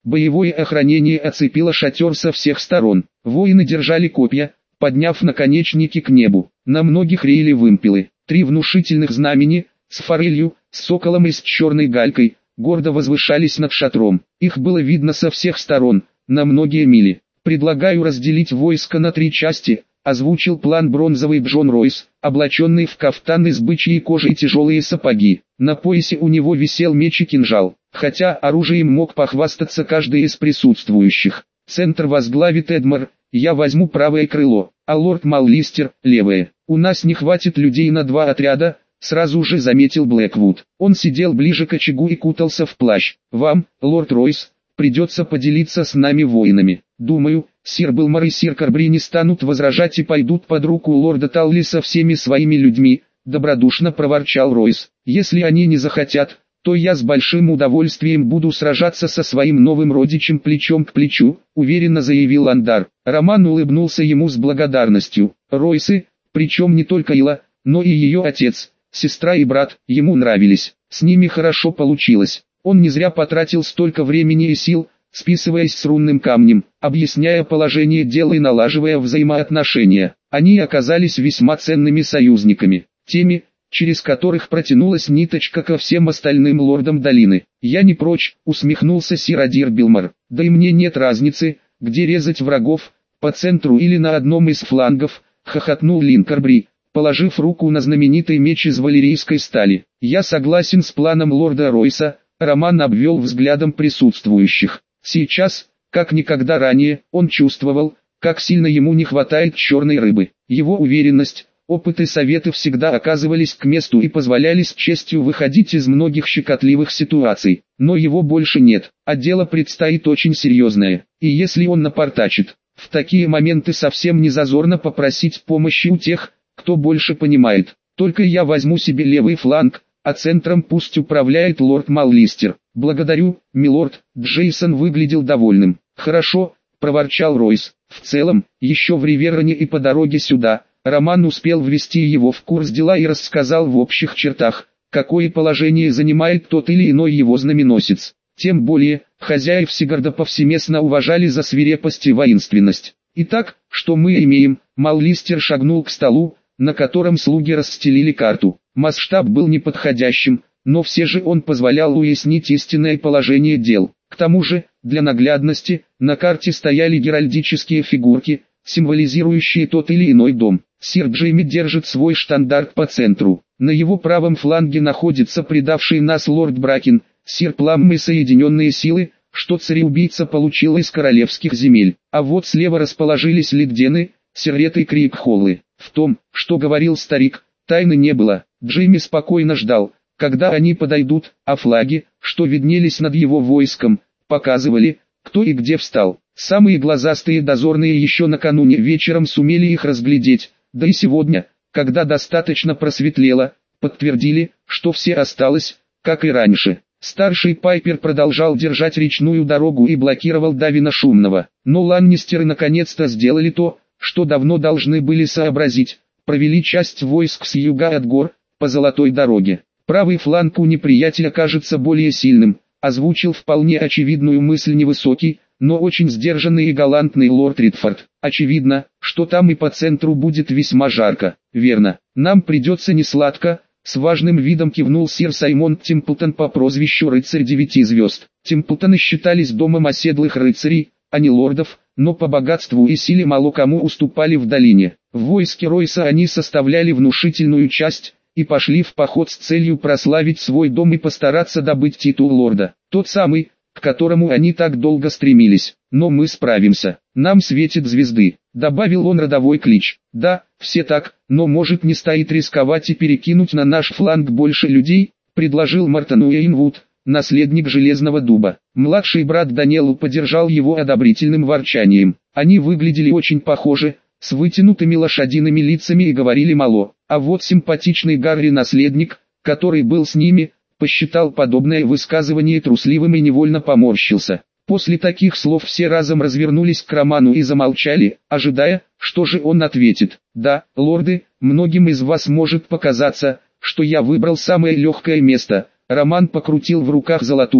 Боевое охранение оцепило шатер со всех сторон. Воины держали копья, подняв наконечники к небу. На многих реяли вымпелы. 3 внушительных знамени, с форелью, с соколом и с черной галькой, гордо возвышались над шатром. Их было видно со всех сторон, на многие мили. «Предлагаю разделить войско на 3 части», озвучил план бронзовый Джон Ройс, облаченный в кафтан из бычьей кожи и тяжелые сапоги. На поясе у него висел меч и кинжал, хотя оружием мог похвастаться каждый из присутствующих. Центр возглавит Эдмар, я возьму правое крыло, а лорд Маллистер – левое. У нас не хватит людей на 2 отряда, сразу же заметил Блэквуд. Он сидел ближе к очагу и кутался в плащ. Вам, лорд Ройс, придется поделиться с нами воинами. Думаю, сир Белмар и сир Карбри не станут возражать и пойдут под руку лорда Талли со всеми своими людьми, добродушно проворчал Ройс. Если они не захотят, то я с большим удовольствием буду сражаться со своим новым родичем плечом к плечу, уверенно заявил Андар. Роман улыбнулся ему с благодарностью. Ройсы, причем не только Ила, но и ее отец, сестра и брат, ему нравились. С ними хорошо получилось. Он не зря потратил столько времени и сил, списываясь с рунным камнем, объясняя положение дел и налаживая взаимоотношения. Они оказались весьма ценными союзниками, теми, через которых протянулась ниточка ко всем остальным лордам долины. «Я не прочь», усмехнулся сир Адир Белмар. «Да и мне нет разницы, где резать врагов, по центру или на одном из флангов», хохотнул Линкарбри, положив руку на знаменитый меч из валерийской стали. «Я согласен с планом лорда Ройса», Роман обвел взглядом присутствующих. Сейчас, как никогда ранее, он чувствовал, как сильно ему не хватает черной рыбы. Его уверенность, опыт и советы всегда оказывались к месту и позволяли с честью выходить из многих щекотливых ситуаций. Но его больше нет, а дело предстоит очень серьезное. И если он напортачит, в такие моменты совсем не зазорно попросить помощи у тех, кто больше понимает. «Только я возьму себе левый фланг, а центром пусть управляет лорд Маллистер». «Благодарю, милорд», Джейсон выглядел довольным. «Хорошо», проворчал Ройс. В целом, еще в Риверроне и по дороге сюда, Роман успел ввести его в курс дела и рассказал в общих чертах, какое положение занимает тот или иной его знаменосец. Тем более, хозяев Сигарда повсеместно уважали за свирепость и воинственность. «Итак, что мы имеем?» Маллистер шагнул к столу, на котором слуги расстелили карту. Масштаб был неподходящим, но все же он позволял уяснить истинное положение дел. К тому же, для наглядности, на карте стояли геральдические фигурки, символизирующие тот или иной дом. Сир Джейми держит свой штандарт по центру. На его правом фланге находится предавший нас лорд Бракин, сир Пламм и соединенные силы, что цареубийца получил из королевских земель. А вот слева расположились Лигдены, Сиррет и Крикхоллы. В том, что говорил старик, тайны не было. Джейми спокойно ждал, когда они подойдут, а флаги, что виднелись над его войском, показывали, кто и где встал. Самые глазастые дозорные еще накануне вечером сумели их разглядеть, да и сегодня, когда достаточно просветлело, подтвердили, что все осталось, как и раньше. Старший Пайпер продолжал держать речную дорогу и блокировал Давина Шумного. Но ланнистеры наконец-то сделали то, что давно должны были сообразить, провели часть войск с юга от гор, по золотой дороге. Правый фланг у неприятеля кажется более сильным, озвучил вполне очевидную мысль невысокий, но очень сдержанный и галантный лорд Ридфорд. Очевидно, что там и по центру будет весьма жарко. Верно, нам придется несладко, с важным видом кивнул сир Саймон Темплтон по прозвищу Рыцарь 9 звезд. Темплтоны считались домом оседлых рыцарей, а не лордов, но по богатству и силе мало кому уступали в долине. В войске Ройса они составляли внушительную часть, и пошли в поход с целью прославить свой дом и постараться добыть титул лорда. Тот самый, к которому они так долго стремились. Но мы справимся. Нам светит звезды, добавил он родовой клич. Да, все так, но может не стоит рисковать и перекинуть на наш фланг больше людей, предложил Мартин Уэйнвуд, наследник Железного Дуба. Младший брат Даниэлу поддержал его одобрительным ворчанием. Они выглядели очень похожи, с вытянутыми лошадиными лицами и говорили мало. А вот симпатичный Гарри-наследник, который был с ними, посчитал подобное высказывание трусливым и невольно поморщился. После таких слов все разом развернулись к Роману и замолчали, ожидая, что же он ответит. «Да, лорды, многим из вас может показаться, что я выбрал самое легкое место». Роман покрутил в руках золотую,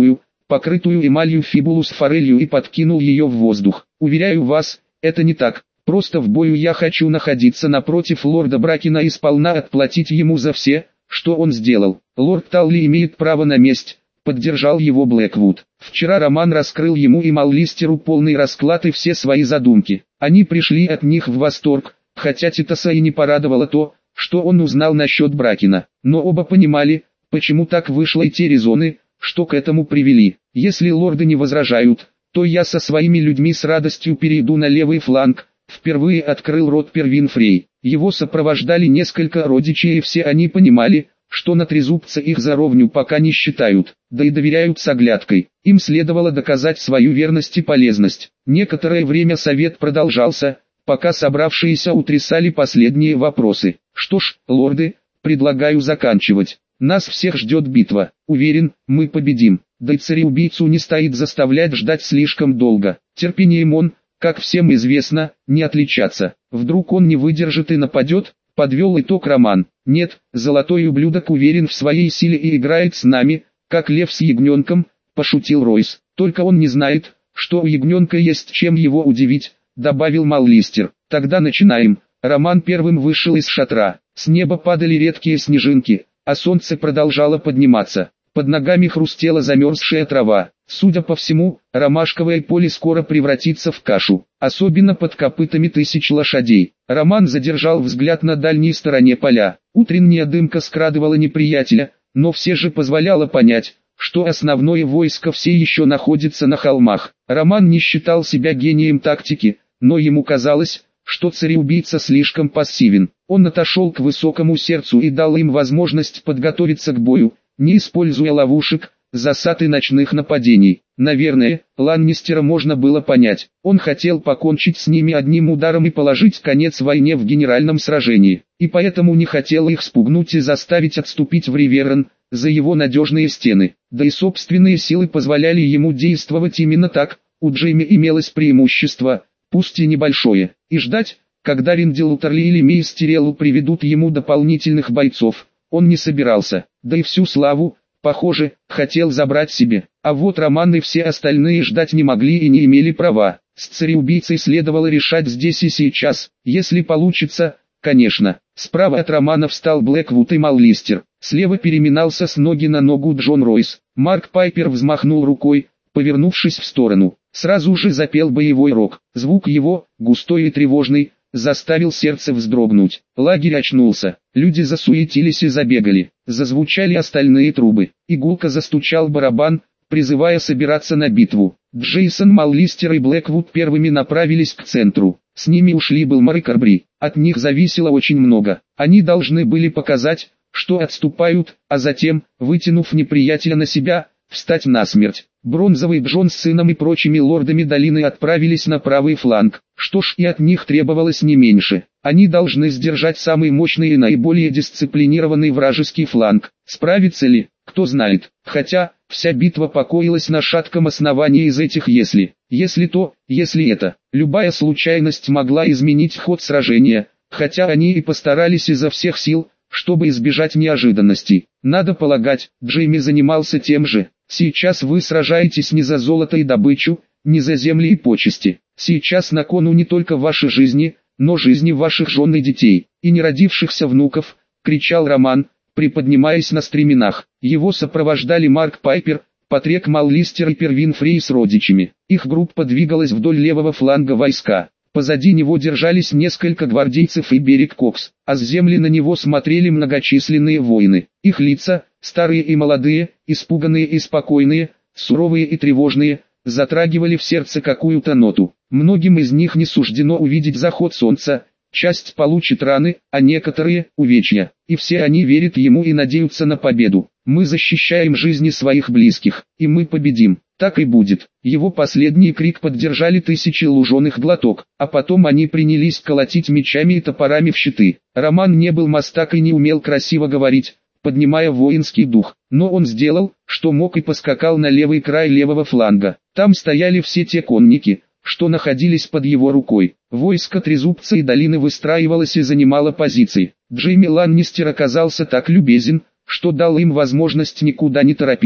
покрытую эмалью фибулу с форелью, и подкинул ее в воздух. «Уверяю вас, это не так. Просто в бою я хочу находиться напротив лорда Бракена и сполна отплатить ему за все, что он сделал. Лорд Талли имеет право на месть», — поддержал его Блэквуд. Вчера Роман раскрыл ему и Маллистеру полный расклад и все свои задумки. Они пришли от них в восторг, хотя Титоса и не порадовало то, что он узнал насчет Бракена. Но оба понимали, почему так вышло, и те резоны, что к этому привели. «Если лорды не возражают, то я со своими людьми с радостью перейду на левый фланг», — впервые открыл рот Первин Фрей. Его сопровождали несколько родичей, и все они понимали, что на трезубца их за ровню пока не считают, да и доверяют с оглядкой. Им следовало доказать свою верность и полезность. Некоторое время совет продолжался, пока собравшиеся утрясали последние вопросы. «Что ж, лорды, предлагаю заканчивать. Нас всех ждет битва. Уверен, мы победим. Да и цареубийцу не стоит заставлять ждать слишком долго. Терпением он, как всем известно, не отличаться. Вдруг он не выдержит и нападет», — подвел итог Роман. «Нет, золотой ублюдок уверен в своей силе и играет с нами, как лев с ягненком», — пошутил Ройс. «Только он не знает, что у ягненка есть чем его удивить», — добавил Маллистер. «Тогда начинаем». Роман первым вышел из шатра. С неба падали редкие снежинки, а солнце продолжало подниматься. Под ногами хрустела замерзшая трава. Судя по всему, ромашковое поле скоро превратится в кашу, особенно под копытами тысяч лошадей. Роман задержал взгляд на дальней стороне поля. Утренняя дымка скрадывала неприятеля, но все же позволяла понять, что основное войско все еще находится на холмах. Роман не считал себя гением тактики, но ему казалось, что цареубийца слишком пассивен. Он отошел к высокому сердцу и дал им возможность подготовиться к бою, не используя ловушек, засад и ночных нападений. Наверное, Ланнистера можно было понять. Он хотел покончить с ними одним ударом и положить конец войне в генеральном сражении. И поэтому не хотел их спугнуть и заставить отступить в Риверон, за его надежные стены. Да и собственные силы позволяли ему действовать именно так. У Джейми имелось преимущество, пусть и небольшое, и ждать, когда Риндел Утерли или Мейстереллу приведут ему дополнительных бойцов, он не собирался. Да и всю славу, похоже, хотел забрать себе. А вот Роман и все остальные ждать не могли и не имели права. С цареубийцей следовало решать здесь и сейчас, если получится, конечно. Справа от Романа встал Блэквуд и Маллистер. Слева переминался с ноги на ногу Джон Ройс. Марк Пайпер взмахнул рукой, повернувшись в сторону. Сразу же запел боевой рог. Звук его, густой и тревожный, заставил сердце вздрогнуть. Лагерь очнулся. Люди засуетились и забегали. Зазвучали остальные трубы. Игулка застучал барабан, призывая собираться на битву. Джейсон, Маллистер и Блэквуд первыми направились к центру. С ними ушли Белмар и Карбри. От них зависело очень много. Они должны были показать, что отступают, а затем, вытянув неприятеля на себя, встать насмерть. Бронзовый Джон с сыном и прочими лордами долины отправились на правый фланг. Что ж, и от них требовалось не меньше. Они должны сдержать самый мощный и наиболее дисциплинированный вражеский фланг. Справится ли, кто знает. Хотя, вся битва покоилась на шатком основании из этих «если». Если то, если это. Любая случайность могла изменить ход сражения, хотя они и постарались изо всех сил, чтобы избежать неожиданностей. Надо полагать, Джейми занимался тем же. Сейчас вы сражаетесь не за золото и добычу, не за земли и почести. Сейчас на кону не только ваши жизни, но жизни ваших жен и детей, и неродившихся внуков, кричал Роман, приподнимаясь на стременах. Его сопровождали Марк Пайпер, Патрик Маллистер и Первин Фрей с родичами. Их группа двигалась вдоль левого фланга войска. Позади него держались несколько гвардейцев и Берег Кокс, а с земли на него смотрели многочисленные воины. Их лица, старые и молодые, испуганные и спокойные, суровые и тревожные, затрагивали в сердце какую-то ноту. Многим из них не суждено увидеть заход солнца, часть получит раны, а некоторые – увечья. И все они верят ему и надеются на победу. Мы защищаем жизни своих близких, и мы победим. Так и будет. Его последний крик поддержали тысячи луженых глоток, а потом они принялись колотить мечами и топорами в щиты. Роман не был мастак и не умел красиво говорить, поднимая воинский дух, но он сделал, что мог, и поскакал на левый край левого фланга. Там стояли все те конники, что находились под его рукой. Войско Трезубца и долины выстраивалось и занимало позиции. Джейми Ланнистер оказался так любезен, что дал им возможность никуда не торопиться.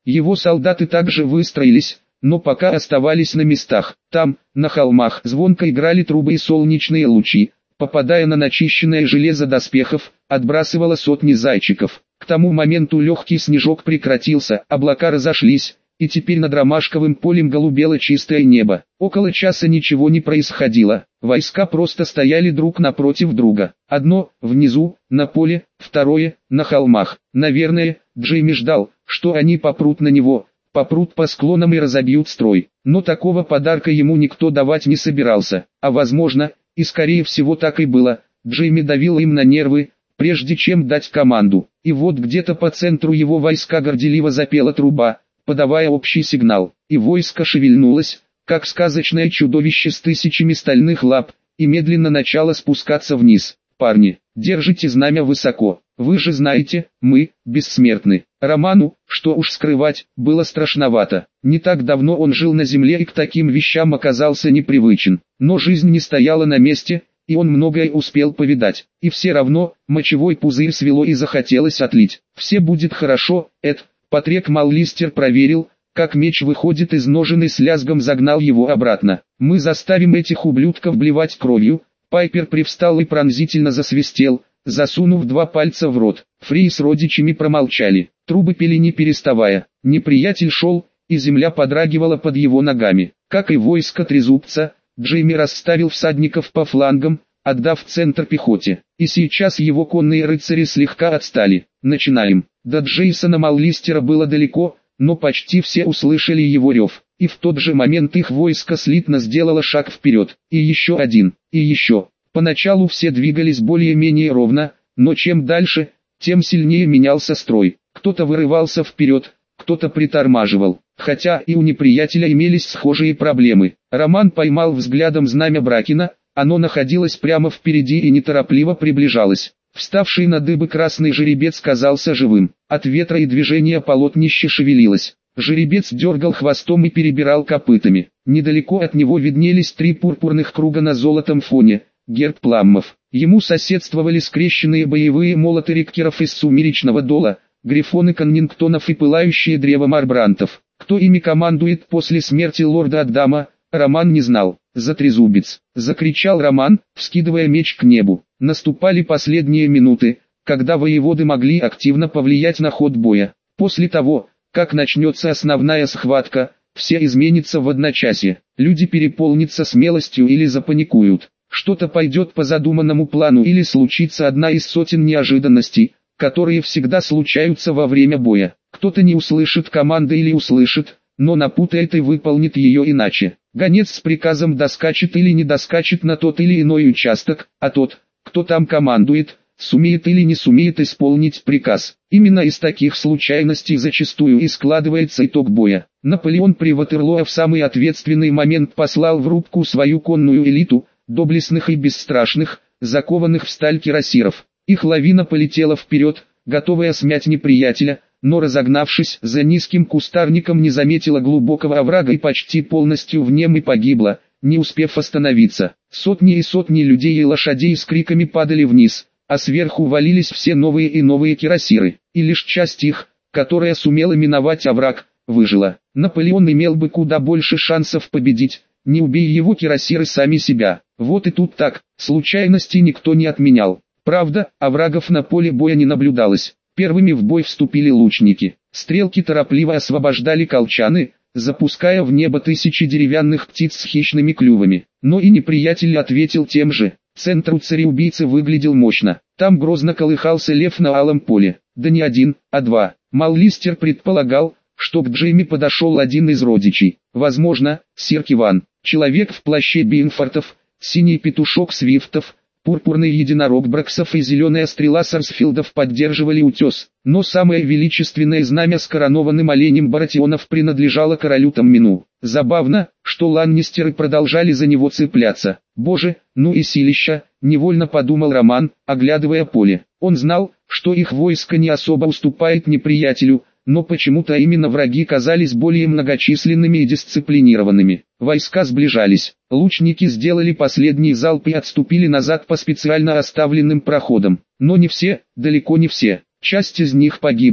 Его солдаты также выстроились, но пока оставались на местах. Там, на холмах, звонко играли трубы и солнечные лучи, попадая на начищенное железо доспехов, отбрасывало сотни зайчиков. К тому моменту легкий снежок прекратился, облака разошлись, и теперь над ромашковым полем голубело чистое небо. Около часа ничего не происходило, войска просто стояли друг напротив друга. Одно – внизу, на поле, второе – на холмах. Наверное, Джейми ждал, что они попрут на него, попрут по склонам и разобьют строй. Но такого подарка ему никто давать не собирался, а возможно, и скорее всего так и было, Джейми давил им на нервы, прежде чем дать команду. И вот где-то по центру его войска горделиво запела труба, подавая общий сигнал, и войско шевельнулось, как сказочное чудовище с тысячами стальных лап, и медленно начало спускаться вниз. «Парни, держите знамя высоко, вы же знаете, мы, бессмертны». Роману, что уж скрывать, было страшновато. Не так давно он жил на земле и к таким вещам оказался непривычен. Но жизнь не стояла на месте, и он многое успел повидать. И все равно, мочевой пузырь свело и захотелось отлить. «Все будет хорошо, Эд». Патрик Маллистер проверил, как меч выходит из ножен и с лязгом загнал его обратно. «Мы заставим этих ублюдков блевать кровью». Пайпер привстал и пронзительно засвистел, засунув 2 пальца в рот. Фри с родичами промолчали. Трубы пели не переставая. Неприятель шел, и земля подрагивала под его ногами. Как и войско трезубца, Джейми расставил всадников по флангам, отдав центр пехоте. И сейчас его конные рыцари слегка отстали. «Начинаем». До Джейсона Маллистера было далеко, но почти все услышали его рев. И в тот же момент их войско слитно сделало шаг вперед. И еще один, и еще. Поначалу все двигались более-менее ровно, но чем дальше, тем сильнее менялся строй. Кто-то вырывался вперед, кто-то притормаживал. Хотя и у неприятеля имелись схожие проблемы. Роман поймал взглядом знамя Бракина, оно находилось прямо впереди и неторопливо приближалось. Вставший на дыбы красный жеребец казался живым. От ветра и движения полотнище шевелилось. Жеребец дергал хвостом и перебирал копытами. Недалеко от него виднелись 3 пурпурных круга на золотом фоне, герб Пламмов. Ему соседствовали скрещенные боевые молоты риккеров из Сумеречного Дола, грифоны Коннингтонов и пылающие древо Марбрантов. Кто ими командует после смерти лорда Аддама, Роман не знал. «За трезубец!» — закричал Роман, вскидывая меч к небу. Наступали последние минуты, когда воеводы могли активно повлиять на ход боя. После того, как начнется основная схватка, все изменится в одночасье. Люди переполнятся смелостью или запаникуют. Что-то пойдет по задуманному плану или случится одна из сотен неожиданностей, которые всегда случаются во время боя. Кто-то не услышит команды или услышит, но напутает и выполнит ее иначе. Гонец с приказом доскачет или не доскачет на тот или иной участок, а тот, кто там командует, сумеет или не сумеет исполнить приказ. Именно из таких случайностей зачастую и складывается итог боя. Наполеон при Ватерлоо в самый ответственный момент послал в рубку свою конную элиту, доблестных и бесстрашных, закованных в сталь кирасиров. Их лавина полетела вперед, готовая смять неприятеля, но разогнавшись за низким кустарником не заметила глубокого оврага и почти полностью в нем и погибла, не успев остановиться. Сотни и сотни людей и лошадей с криками падали вниз, а сверху валились все новые и новые кирасиры, и лишь часть их, которая сумела миновать овраг, выжила. Наполеон имел бы куда больше шансов победить, не убей его кирасиры сами себя. Вот и тут так, случайности никто не отменял. Правда, оврагов на поле боя не наблюдалось. Первыми в бой вступили лучники. Стрелки торопливо освобождали колчаны, запуская в небо тысячи деревянных птиц с хищными клювами. Но и неприятель ответил тем же. Центр у цареубийцы выглядел мощно. Там грозно колыхался лев на алом поле. Да не один, а 2. Маллистер предполагал, что к Джейми подошел один из родичей. Возможно, сир Киван. Человек в плаще Бинфортов, синий петушок Свифтов, пурпурный единорог Браксов и зеленая стрела Сарсфилдов поддерживали утес. Но самое величественное знамя с коронованным оленем Баратионов принадлежало королю Таммину. Забавно, что ланнистеры продолжали за него цепляться. Боже, ну и силища, невольно подумал Роман, оглядывая поле. Он знал, что их войско не особо уступает неприятелю, но почему-то именно враги казались более многочисленными и дисциплинированными. Войска сближались. Лучники сделали последний залп и отступили назад по специально оставленным проходам. Но не все, далеко не все. Часть из них погибла.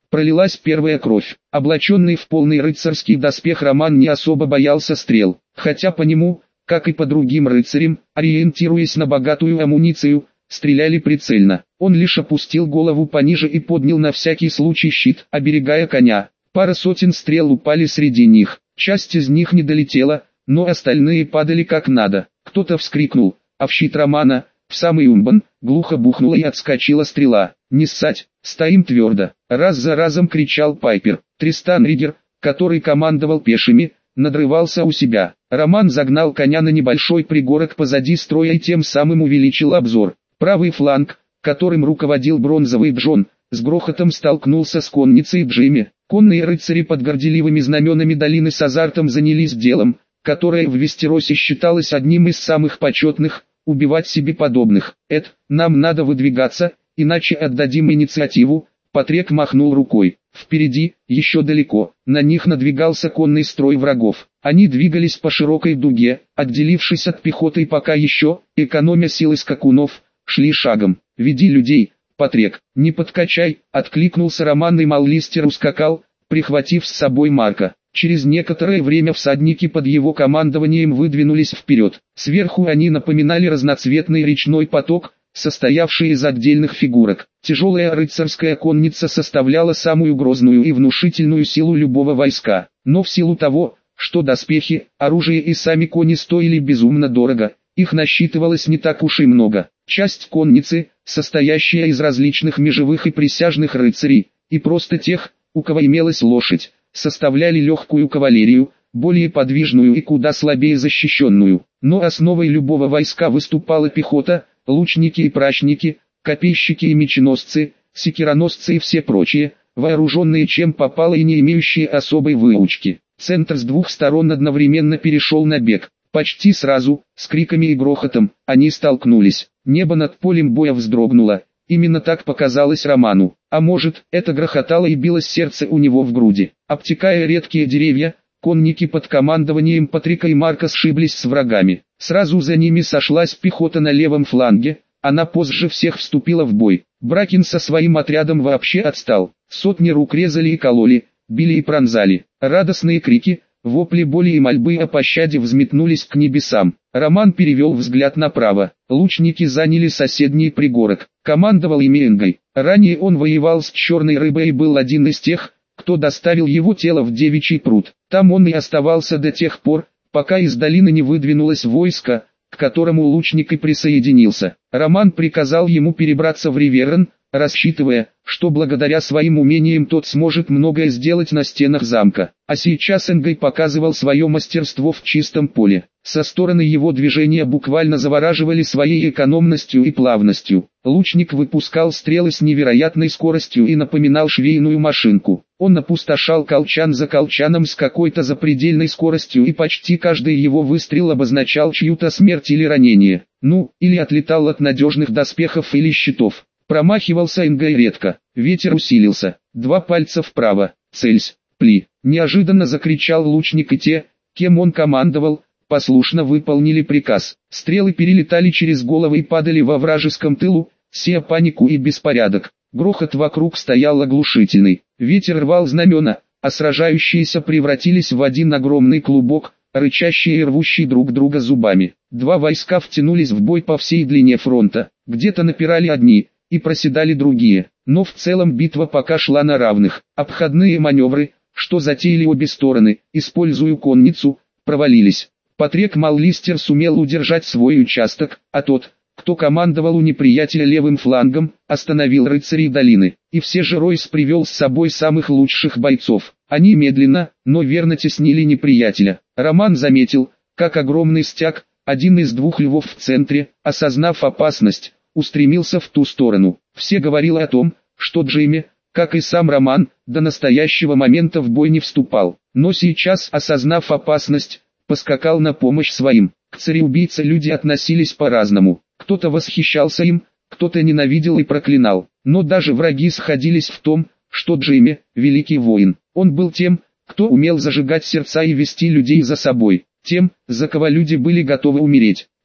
пролилась первая кровь. Облаченный в полный рыцарский доспех Роман не особо боялся стрел, хотя по нему, как и по другим рыцарям, ориентируясь на богатую амуницию, стреляли прицельно. Он лишь опустил голову пониже и поднял на всякий случай щит, оберегая коня. Пара сотен стрел упали среди них, часть из них не долетела, но остальные падали как надо. Кто-то вскрикнул, а в щит Романа, в самый умбан, глухо бухнула и отскочила стрела. «Не ссать, стоим твердо!» Раз за разом кричал Пайпер. Тристан Ригер, который командовал пешими, надрывался у себя. Роман загнал коня на небольшой пригорок позади строя и тем самым увеличил обзор. Правый фланг, которым руководил бронзовый Джон, с грохотом столкнулся с конницей Джимми. Конные рыцари под горделивыми знаменами долины с азартом занялись делом, которое в Вестеросе считалось одним из самых почетных – убивать себе подобных. «Эд, нам надо выдвигаться, иначе отдадим инициативу», – Патрек махнул рукой. Впереди, еще далеко, на них надвигался конный строй врагов. Они двигались по широкой дуге, отделившись от пехоты и пока еще, экономя силы скакунов, шли шагом. «Веди людей, Патрек, не подкачай», — откликнулся Роман и Маллистер ускакал, прихватив с собой Марка. Через некоторое время всадники под его командованием выдвинулись вперед. Сверху они напоминали разноцветный речной поток, состоявший из отдельных фигурок. Тяжелая рыцарская конница составляла самую грозную и внушительную силу любого войска. Но в силу того, что доспехи, оружие и сами кони стоили безумно дорого, их насчитывалось не так уж и много. Часть конницы, состоящая из различных межевых и присяжных рыцарей, и просто тех, у кого имелась лошадь, составляли легкую кавалерию, более подвижную и куда слабее защищенную. Но основой любого войска выступала пехота, лучники и пращники, копейщики и меченосцы, секироносцы и все прочие, вооруженные чем попало и не имеющие особой выучки. Центр с двух сторон одновременно перешел на бег. Почти сразу, с криками и грохотом, они столкнулись. Небо над полем боя вздрогнуло. Именно так показалось Роману. А может, это грохотало и билось сердце у него в груди. Обтекая редкие деревья, конники под командованием Патрика и Марка сшиблись с врагами. Сразу за ними сошлась пехота на левом фланге, она позже всех вступила в бой. Бракин со своим отрядом вообще отстал. Сотни рук резали и кололи, били и пронзали. Радостные крики, вопли боли и мольбы о пощаде взметнулись к небесам. Роман перевел взгляд направо. Лучники заняли соседний пригорок. Командовал ими Энгой. Ранее он воевал с черной рыбой и был один из тех, кто доставил его тело в Девичий пруд. Там он и оставался до тех пор, пока из долины не выдвинулось войско, к которому лучник и присоединился. Роман приказал ему перебраться в Риверн, рассчитывая, что благодаря своим умениям тот сможет многое сделать на стенах замка. А сейчас Энгой показывал свое мастерство в чистом поле. Со стороны его движения буквально завораживали своей экономностью и плавностью. Лучник выпускал стрелы с невероятной скоростью и напоминал швейную машинку. Он опустошал колчан за колчаном с какой-то запредельной скоростью, и почти каждый его выстрел обозначал чью-то смерть или ранение. Или отлетал от надежных доспехов или щитов. Промахивался Энгой редко. Ветер усилился. 2 пальца вправо. Цельсь. Пли. Неожиданно закричал лучник, и те, кем он командовал, послушно выполнили приказ. Стрелы перелетали через головы и падали во вражеском тылу, сея панику и беспорядок. Грохот вокруг стоял оглушительный. Ветер рвал знамена, а сражающиеся превратились в один огромный клубок, рычащие и рвущие друг друга зубами. 2 войска втянулись в бой по всей длине фронта. Где-то напирали одни, и проседали другие, но в целом битва пока шла на равных. Обходные маневры, что затеяли обе стороны, используя конницу, провалились. Патрек Маллистер сумел удержать свой участок, а тот, кто командовал у неприятеля левым флангом, остановил рыцарей долины. И все же Ройс привел с собой самых лучших бойцов. Они медленно, но верно теснили неприятеля. Роман заметил, как огромный стяг, один из 2 львов в центре, осознав опасность, устремился в ту сторону. Все говорили о том, что Джейми, как и сам Роман, до настоящего момента в бой не вступал. Но сейчас, осознав опасность, поскакал на помощь своим. К цареубийце люди относились по-разному. Кто-то восхищался им, кто-то ненавидел и проклинал. Но даже враги сходились в том, что Джейми – великий воин. Он был тем, кто умел зажигать сердца и вести людей за собой. Тем, за кого люди были готовы умереть.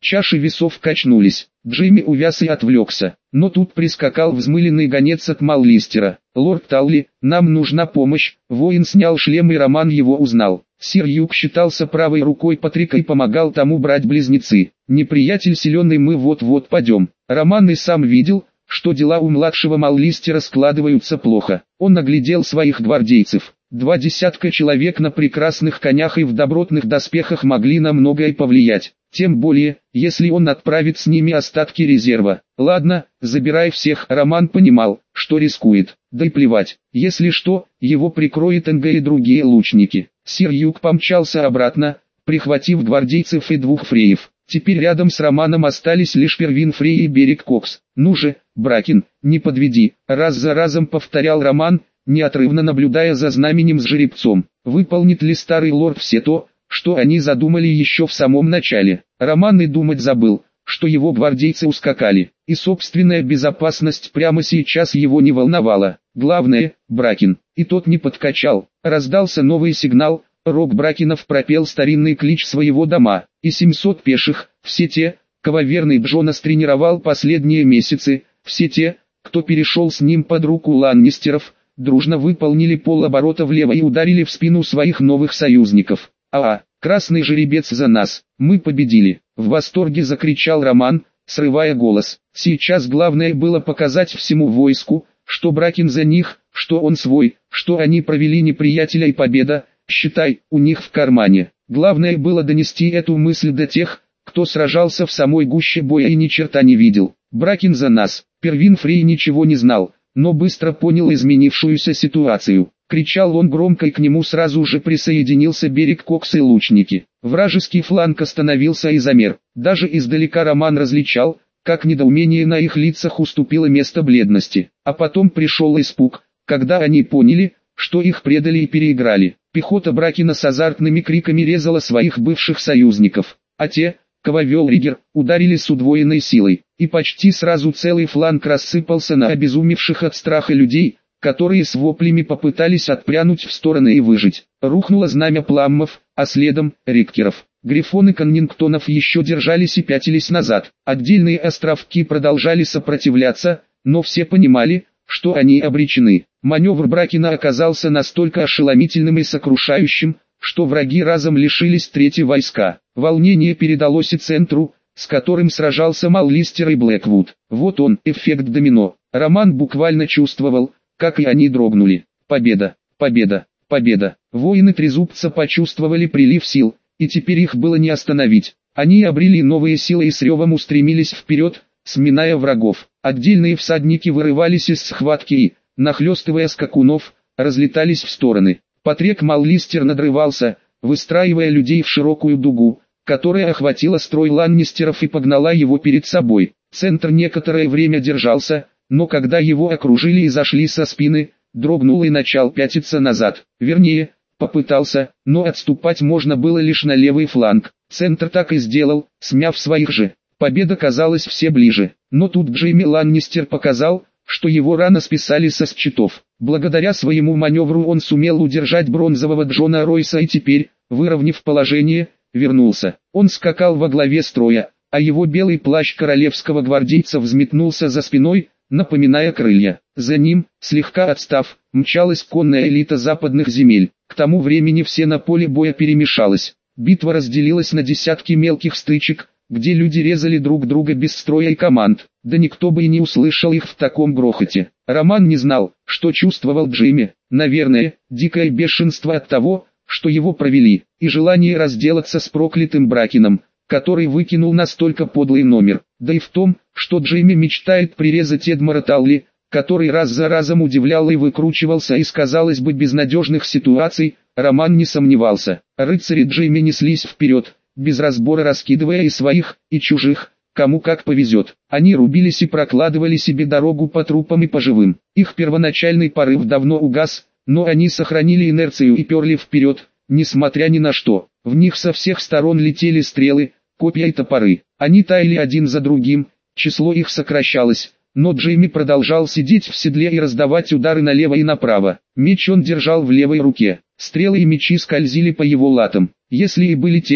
Чаши весов качнулись. Джимми увяз и отвлекся. Но тут прискакал взмыленный гонец от Маллистера. «Лорд Талли, нам нужна помощь». Воин снял шлем, и Роман его узнал. Сир Юг считался правой рукой Патрика и помогал тому брать близнецы. «Неприятель силен, и мы вот-вот падем». Роман и сам видел, что дела у младшего Маллистера складываются плохо. Он оглядел своих гвардейцев. 20 человек на прекрасных конях и в добротных доспехах могли на многое повлиять. Тем более, если он отправит с ними остатки резерва. Ладно, забирай всех. Роман понимал, что рискует. Да и плевать, если что, его прикроет НГ и другие лучники. Сир Юг помчался обратно, прихватив гвардейцев и 2 фреев. Теперь рядом с Романом остались лишь Первин Фрей и Берег Кокс. «Ну же, Бракин, не подведи», — раз за разом повторял Роман, неотрывно наблюдая за знаменем с жеребцом. Выполнит ли старый лорд все то, что они задумали еще в самом начале? Роман и думать забыл, что его гвардейцы ускакали, и собственная безопасность прямо сейчас его не волновала. Главное, Бракин, и тот не подкачал. Раздался новый сигнал, рог Бракинов пропел старинный клич своего дома, и 700 пеших, все те, кого верный Джонас тренировал последние месяцы, все те, кто перешел с ним под руку Ланнистеров, дружно выполнили полоборота влево и ударили в спину своих новых союзников. Красный жеребец за нас, мы победили!» В восторге закричал Роман, срывая голос. Сейчас главное было показать всему войску, что Бракин за них, что он свой, что они провели неприятеля, и победа, считай, у них в кармане. Главное было донести эту мысль до тех, кто сражался в самой гуще боя и ни черта не видел. Бракин за нас. Первин Фрей ничего не знал, но быстро понял изменившуюся ситуацию. Кричал он громко, и к нему сразу же присоединился Берег Кокс и лучники. Вражеский фланг остановился и замер. Даже издалека Роман различал, как недоумение на их лицах уступило место бледности. А потом пришел испуг, когда они поняли, что их предали и переиграли. Пехота Бракина с азартными криками резала своих бывших союзников, а те, кого вел Ригер, ударили с удвоенной силой. И почти сразу целый фланг рассыпался на обезумевших от страха людей, которые с воплями попытались отпрянуть в стороны и выжить. Рухнуло знамя Пламмов, а следом — Риккеров. Грифоны Коннингтонов еще держались и пятились назад. Отдельные островки продолжали сопротивляться, но все понимали, что они обречены. Маневр Бракина оказался настолько ошеломительным и сокрушающим, что враги разом лишились трети войска. Волнение передалось и центру, с которым сражался Маллистер и Блэквуд. Вот он, эффект домино. Роман буквально чувствовал, как и они дрогнули. Победа, победа, победа. Воины Трезубца почувствовали прилив сил, и теперь их было не остановить. Они обрели новые силы и с ревом устремились вперед, сминая врагов. Отдельные всадники вырывались из схватки и, нахлестывая скакунов, разлетались в стороны. Патрик Маллистер надрывался, выстраивая людей в широкую дугу, которая охватила строй Ланнистеров и погнала его перед собой. Центр некоторое время держался, но когда его окружили и зашли со спины, дрогнул и начал пятиться назад. Вернее, попытался, но отступать можно было лишь на левый фланг. Центр так и сделал, смяв своих же. Победа казалась все ближе, но тут Джейми Ланнистер показал, что его рано списали со счетов. Благодаря своему маневру он сумел удержать бронзового Джона Ройса и теперь, выровняв положение, вернулся. Он скакал во главе строя, а его белый плащ королевского гвардейца взметнулся за спиной, напоминая крылья. За ним, слегка отстав, мчалась конная элита западных земель. К тому времени все на поле боя перемешалось. Битва разделилась на десятки мелких стычек, где люди резали друг друга без строя и команд. Да никто бы и не услышал их в таком грохоте. Роман не знал, что чувствовал Джимми. Наверное, дикое бешенство от того, что его провели, и желание разделаться с проклятым Бракином, который выкинул настолько подлый номер. Да и в том, что Джимми мечтает прирезать Эдмара Талли, который раз за разом удивлял и выкручивался из, казалось бы, безнадежных ситуаций, Роман не сомневался. Рыцари Джимми неслись вперед, без разбора раскидывая и своих, и чужих, кому как повезет. Они рубились и прокладывали себе дорогу по трупам и по живым. Их первоначальный порыв давно угас, но они сохранили инерцию и перли вперед, несмотря ни на что. В них со всех сторон летели стрелы, копья и топоры. Они таяли один за другим, число их сокращалось, но Джимми продолжал сидеть в седле и раздавать удары налево и направо. Меч он держал в левой руке. Стрелы и мечи скользили по его латам. Если и были те,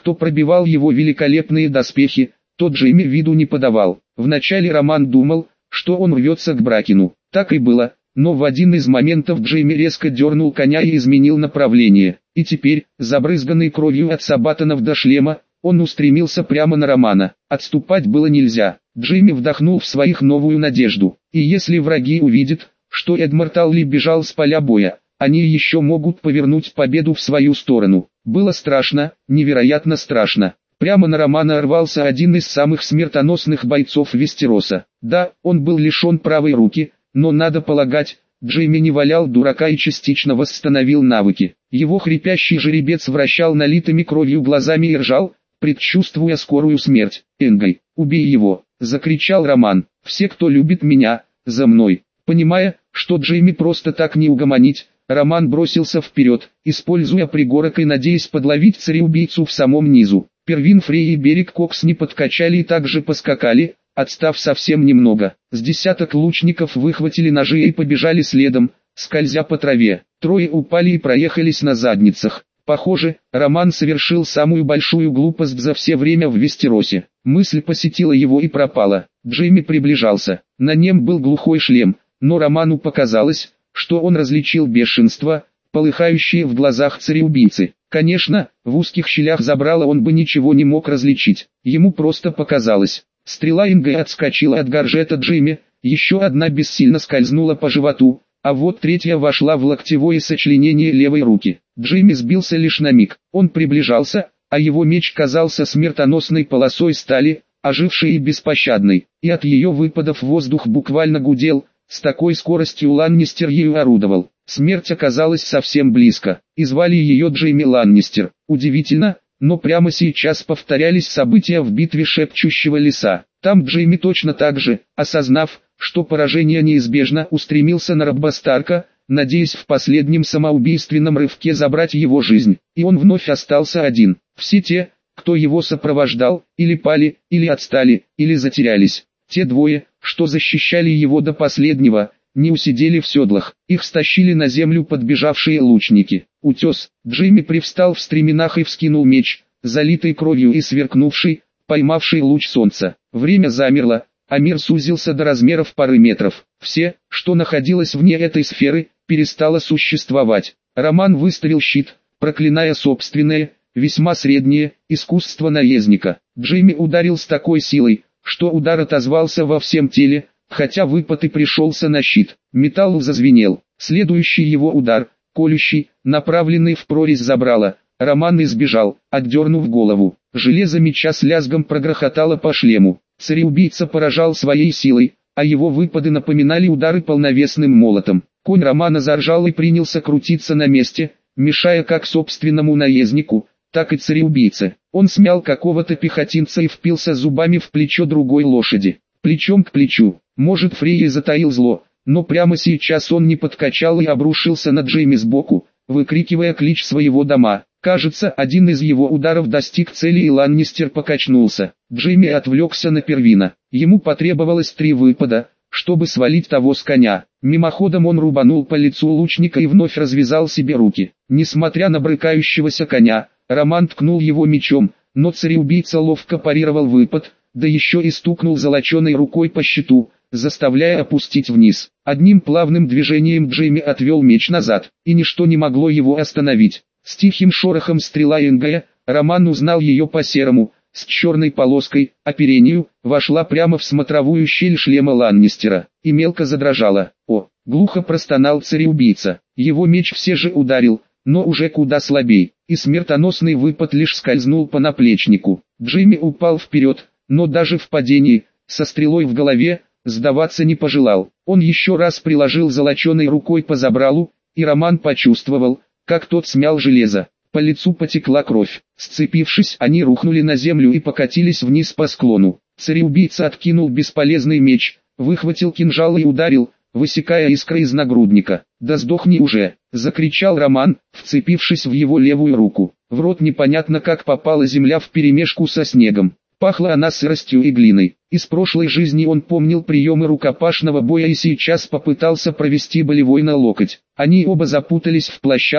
кто пробивал его великолепные доспехи, тот Джейми виду не подавал. Вначале Роман думал, что он рвется к Бракину. Так и было, но в один из моментов Джейми резко дернул коня и изменил направление. И теперь, забрызганный кровью от сабатонов до шлема, он устремился прямо на Романа. Отступать было нельзя. Джейми вдохнул в своих новую надежду. И если враги увидят, что Эдмар Талли бежал с поля боя, они еще могут повернуть победу в свою сторону. Было страшно, невероятно страшно. Прямо на Романа рвался один из самых смертоносных бойцов Вестероса. Да, он был лишен правой руки, но надо полагать, Джейми не валял дурака и частично восстановил навыки. Его хрипящий жеребец вращал налитыми кровью глазами и ржал, предчувствуя скорую смерть. «Энгай, убей его!» — закричал Роман. «Все, кто любит меня, за мной!» Понимая, что Джейми просто так не угомонить, Роман бросился вперед, используя пригорок и надеясь подловить цареубийцу в самом низу. Первин Фрей и берег Кокс не подкачали и также поскакали, отстав совсем немного. С десяток лучников выхватили ножи и побежали следом, скользя по траве. Трое упали и проехались на задницах. Похоже, Роман совершил самую большую глупость за все время в Вестеросе. Мысль посетила его и пропала. Джейми приближался. На нем был глухой шлем, но Роману показалось, что он различил бешенство, полыхающее в глазах цареубийцы. Конечно, в узких щелях забрала он бы ничего не мог различить. Ему просто показалось. Стрела Ингай отскочила от горжета Джейми, еще одна бессильно скользнула по животу, а вот третья вошла в локтевое сочленение левой руки. Джейми сбился лишь на миг. Он приближался, а его меч казался смертоносной полосой стали, ожившей и беспощадной, и от ее выпадов воздух буквально гудел. С такой скоростью Ланнистер ею орудовал. Смерть оказалась совсем близко, и звали ее Джейми Ланнистер. Удивительно, но прямо сейчас повторялись события в битве Шепчущего леса. Там Джейми точно так же, осознав, что поражение неизбежно, устремился на Робба Старка, надеясь в последнем самоубийственном рывке забрать его жизнь. И он вновь остался один. Все те, кто его сопровождал, или пали, или отстали, или затерялись. Те двое, что защищали его до последнего, не усидели в седлах, их стащили на землю подбежавшие лучники. Утес. Джейми привстал в стременах и вскинул меч, залитый кровью и сверкнувший, поймавший луч солнца. Время замерло, а мир сузился до размеров пары метров. Все, что находилось вне этой сферы, перестало существовать. Роман выставил щит, проклиная собственное, весьма среднее, искусство наездника. Джейми ударил с такой силой, что удар отозвался во всем теле, хотя выпад и пришелся на щит. Металл зазвенел. Следующий его удар, колющий, направленный в прорезь забрала, Роман избежал, отдернув голову. Железо меча с лязгом прогрохотало по шлему. Цареубийца поражал своей силой, а его выпады напоминали удары полновесным молотом. Конь Романа заржал и принялся крутиться на месте, мешая как собственному наезднику, так и цареубийце. Он смял какого-то пехотинца и впился зубами в плечо другой лошади. Плечом к плечу. Может, Фрей затаил зло, но прямо сейчас он не подкачал и обрушился на Джейми сбоку, выкрикивая клич своего дома. Кажется, один из его ударов достиг цели и Ланнистер покачнулся. Джейми отвлекся на Первина. Ему потребовалось 3 выпада, чтобы свалить того с коня. Мимоходом он рубанул по лицу лучника и вновь развязал себе руки. Несмотря на брыкающегося коня, Роман ткнул его мечом, но цареубийца ловко парировал выпад, да еще и стукнул золоченой рукой по щиту, заставляя опустить вниз. Одним плавным движением Джейми отвел меч назад, и ничто не могло его остановить. С тихим шорохом стрела Ингая, Роман узнал ее по серому, с черной полоской, оперению, вошла прямо в смотровую щель шлема Ланнистера, и мелко задрожала. О, глухо простонал цареубийца. Его меч все же ударил, но уже куда слабей, и смертоносный выпад лишь скользнул по наплечнику. Джейми упал вперед, но даже в падении, со стрелой в голове, сдаваться не пожелал. Он еще раз приложил золоченой рукой по забралу, и Роман почувствовал, как тот смял железо. По лицу потекла кровь. Сцепившись, они рухнули на землю и покатились вниз по склону. Цареубийца откинул бесполезный меч, выхватил кинжал и ударил, высекая искры из нагрудника. «Да сдохни уже!» — закричал Роман, вцепившись в его левую руку. В рот непонятно как попала земля вперемешку со снегом. Пахла она сыростью и глиной. Из прошлой жизни он помнил приемы рукопашного боя и сейчас попытался провести болевой на локоть. Они оба запутались в плащах,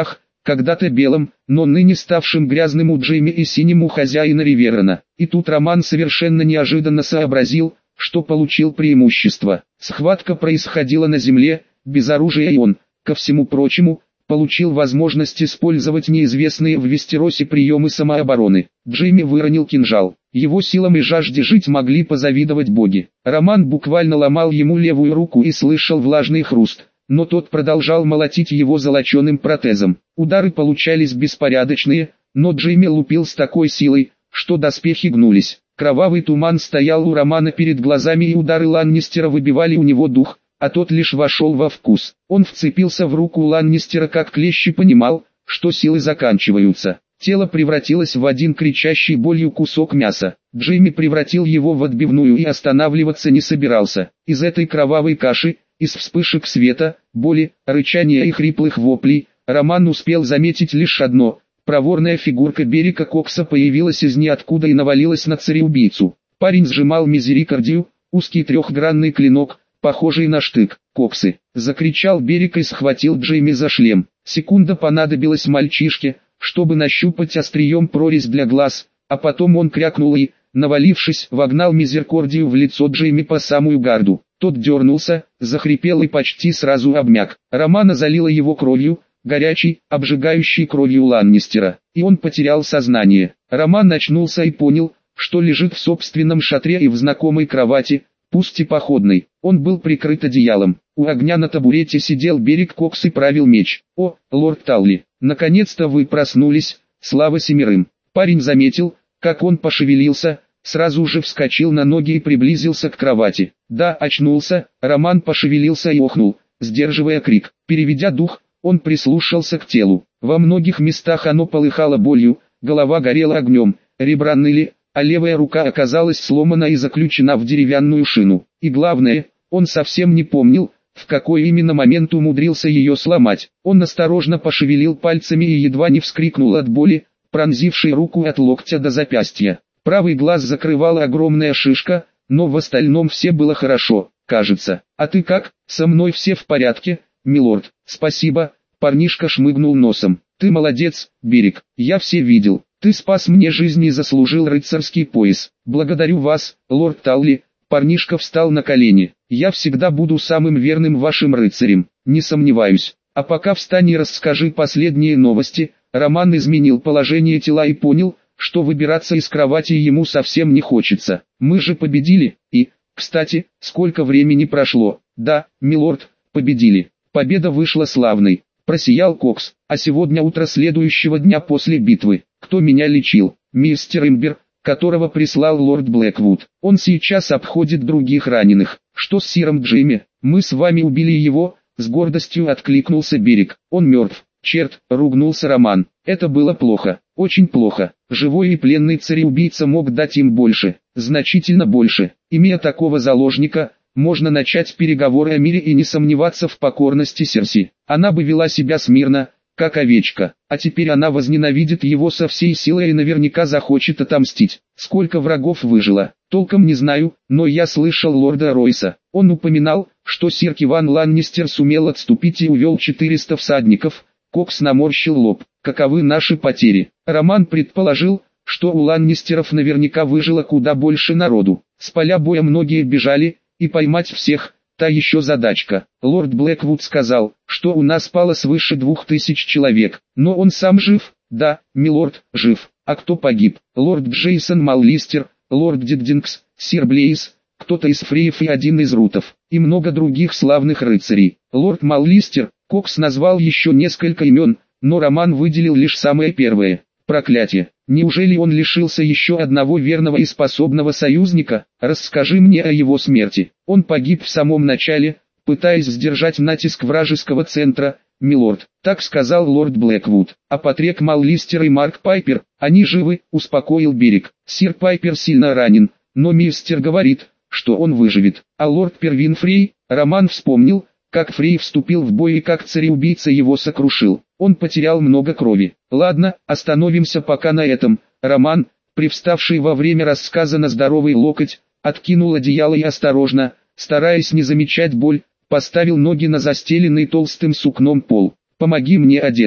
когда-то белым, но ныне ставшим грязным у Джимми и синим у хозяина Риверана. И тут Роман совершенно неожиданно сообразил, что получил преимущество. Схватка происходила на земле, без оружия, и он, ко всему прочему, получил возможность использовать неизвестные в Вестеросе приемы самообороны. Джимми выронил кинжал. Его силам и жажде жить могли позавидовать боги. Роман буквально ломал ему левую руку и слышал влажный хруст, но тот продолжал молотить его золоченым протезом. Удары получались беспорядочные, но Джимми лупил с такой силой, что доспехи гнулись. Кровавый туман стоял у Романа перед глазами, и удары Ланнистера выбивали у него дух, а тот лишь вошел во вкус. Он вцепился в руку Ланнистера как клещ и понимал, что силы заканчиваются. Тело превратилось в один кричащий болью кусок мяса. Джимми превратил его в отбивную и останавливаться не собирался. Из этой кровавой каши, из вспышек света, боли, рычания и хриплых воплей, Роман успел заметить лишь одно: проворная фигурка Берика Кокса появилась из ниоткуда и навалилась на цареубийцу. Парень сжимал мизерикардию, узкий трехгранный клинок, похожий на штык. «Коксы!» — закричал Берик и схватил Джимми за шлем. Секунда понадобилась мальчишке, чтобы нащупать острием прорезь для глаз, а потом он крякнул и, навалившись, вогнал мизерикардию в лицо Джимми по самую гарду. Тот дернулся, захрипел и почти сразу обмяк. Романа залила его кровью, горячей, обжигающей кровью Ланнистера, и он потерял сознание. Роман очнулся и понял, что лежит в собственном шатре и в знакомой кровати, пусть и походной. Он был прикрыт одеялом. У огня на табурете сидел Берик Кокс и правил меч. «О, лорд Талли, наконец-то вы проснулись, слава семерым!» Парень заметил, как он пошевелился, сразу же вскочил на ноги и приблизился к кровати. «Да, очнулся!» Роман пошевелился и охнул, сдерживая крик. Переведя дух, он прислушался к телу. Во многих местах оно полыхало болью, голова горела огнем, ребра ныли, а левая рука оказалась сломана и заключена в деревянную шину. И главное, он совсем не помнил, в какой именно момент умудрился ее сломать. Он осторожно пошевелил пальцами и едва не вскрикнул от боли, пронзившей руку от локтя до запястья. Правый глаз закрывала огромная шишка, но в остальном все было хорошо, кажется. «А ты как? Со мной все в порядке, милорд?» «Спасибо», парнишка шмыгнул носом. «Ты молодец, Берик, я все видел. Ты спас мне жизнь и заслужил рыцарский пояс. Благодарю вас, лорд Талли». Парнишка встал на колени. «Я всегда буду самым верным вашим рыцарем, не сомневаюсь. А пока встань и расскажи последние новости». Роман изменил положение тела и понял, что выбираться из кровати ему совсем не хочется. «Мы же победили, и, кстати, сколько времени прошло?» «Да, милорд, победили. Победа вышла славной», — просиял Кокс. «А сегодня утро следующего дня после битвы. Кто меня лечил? Мистер Имбер, которого прислал лорд Блэквуд. Он сейчас обходит других раненых. Что с сиром Джимми? Мы с вами убили его», — с гордостью откликнулся Берик. «Он мертв». «Черт!» — ругнулся Роман. «Это было плохо, очень плохо. Живой и пленный цареубийца мог дать им больше, значительно больше. Имея такого заложника, можно начать переговоры о мире и не сомневаться в покорности Серси. Она бы вела себя смирно, как овечка, а теперь она возненавидит его со всей силой и наверняка захочет отомстить. Сколько врагов выжило, толком не знаю, но я слышал лорда Ройса. Он упоминал, что сир Киван Ланнистер сумел отступить и увел 400 всадников». Кокс наморщил лоб. «Каковы наши потери?» Роман предположил, что у Ланнистеров наверняка выжило куда больше народу. С поля боя многие бежали, и поймать всех – та еще задачка. Лорд Блэквуд сказал, что у нас пало свыше 2000 человек. Но он сам жив? Да, милорд, жив. А кто погиб? Лорд Джейсон Маллистер, лорд Диддингс, сир Блейз, кто-то из фреев и один из рутов, и много других славных рыцарей. Лорд Маллистер, Кокс назвал еще несколько имен, но Роман выделил лишь самое первое. Проклятие! Неужели он лишился еще одного верного и способного союзника? Расскажи мне о его смерти. Он погиб в самом начале, пытаясь сдержать натиск вражеского центра, милорд. Так сказал лорд Блэквуд. А Патрик Маллистер и Марк Пайпер, они живы, успокоил Берик. Сир Пайпер сильно ранен, но мистер говорит, что он выживет. А лорд Первин Фрей, Роман вспомнил, как Фрей вступил в бой и как цареубийца его сокрушил. Он потерял много крови. Ладно, остановимся пока на этом. Роман, привставший во время рассказа на здоровый локоть, откинул одеяло и осторожно, стараясь не замечать боль, поставил ноги на застеленный толстым сукном пол. «Помоги мне одеться».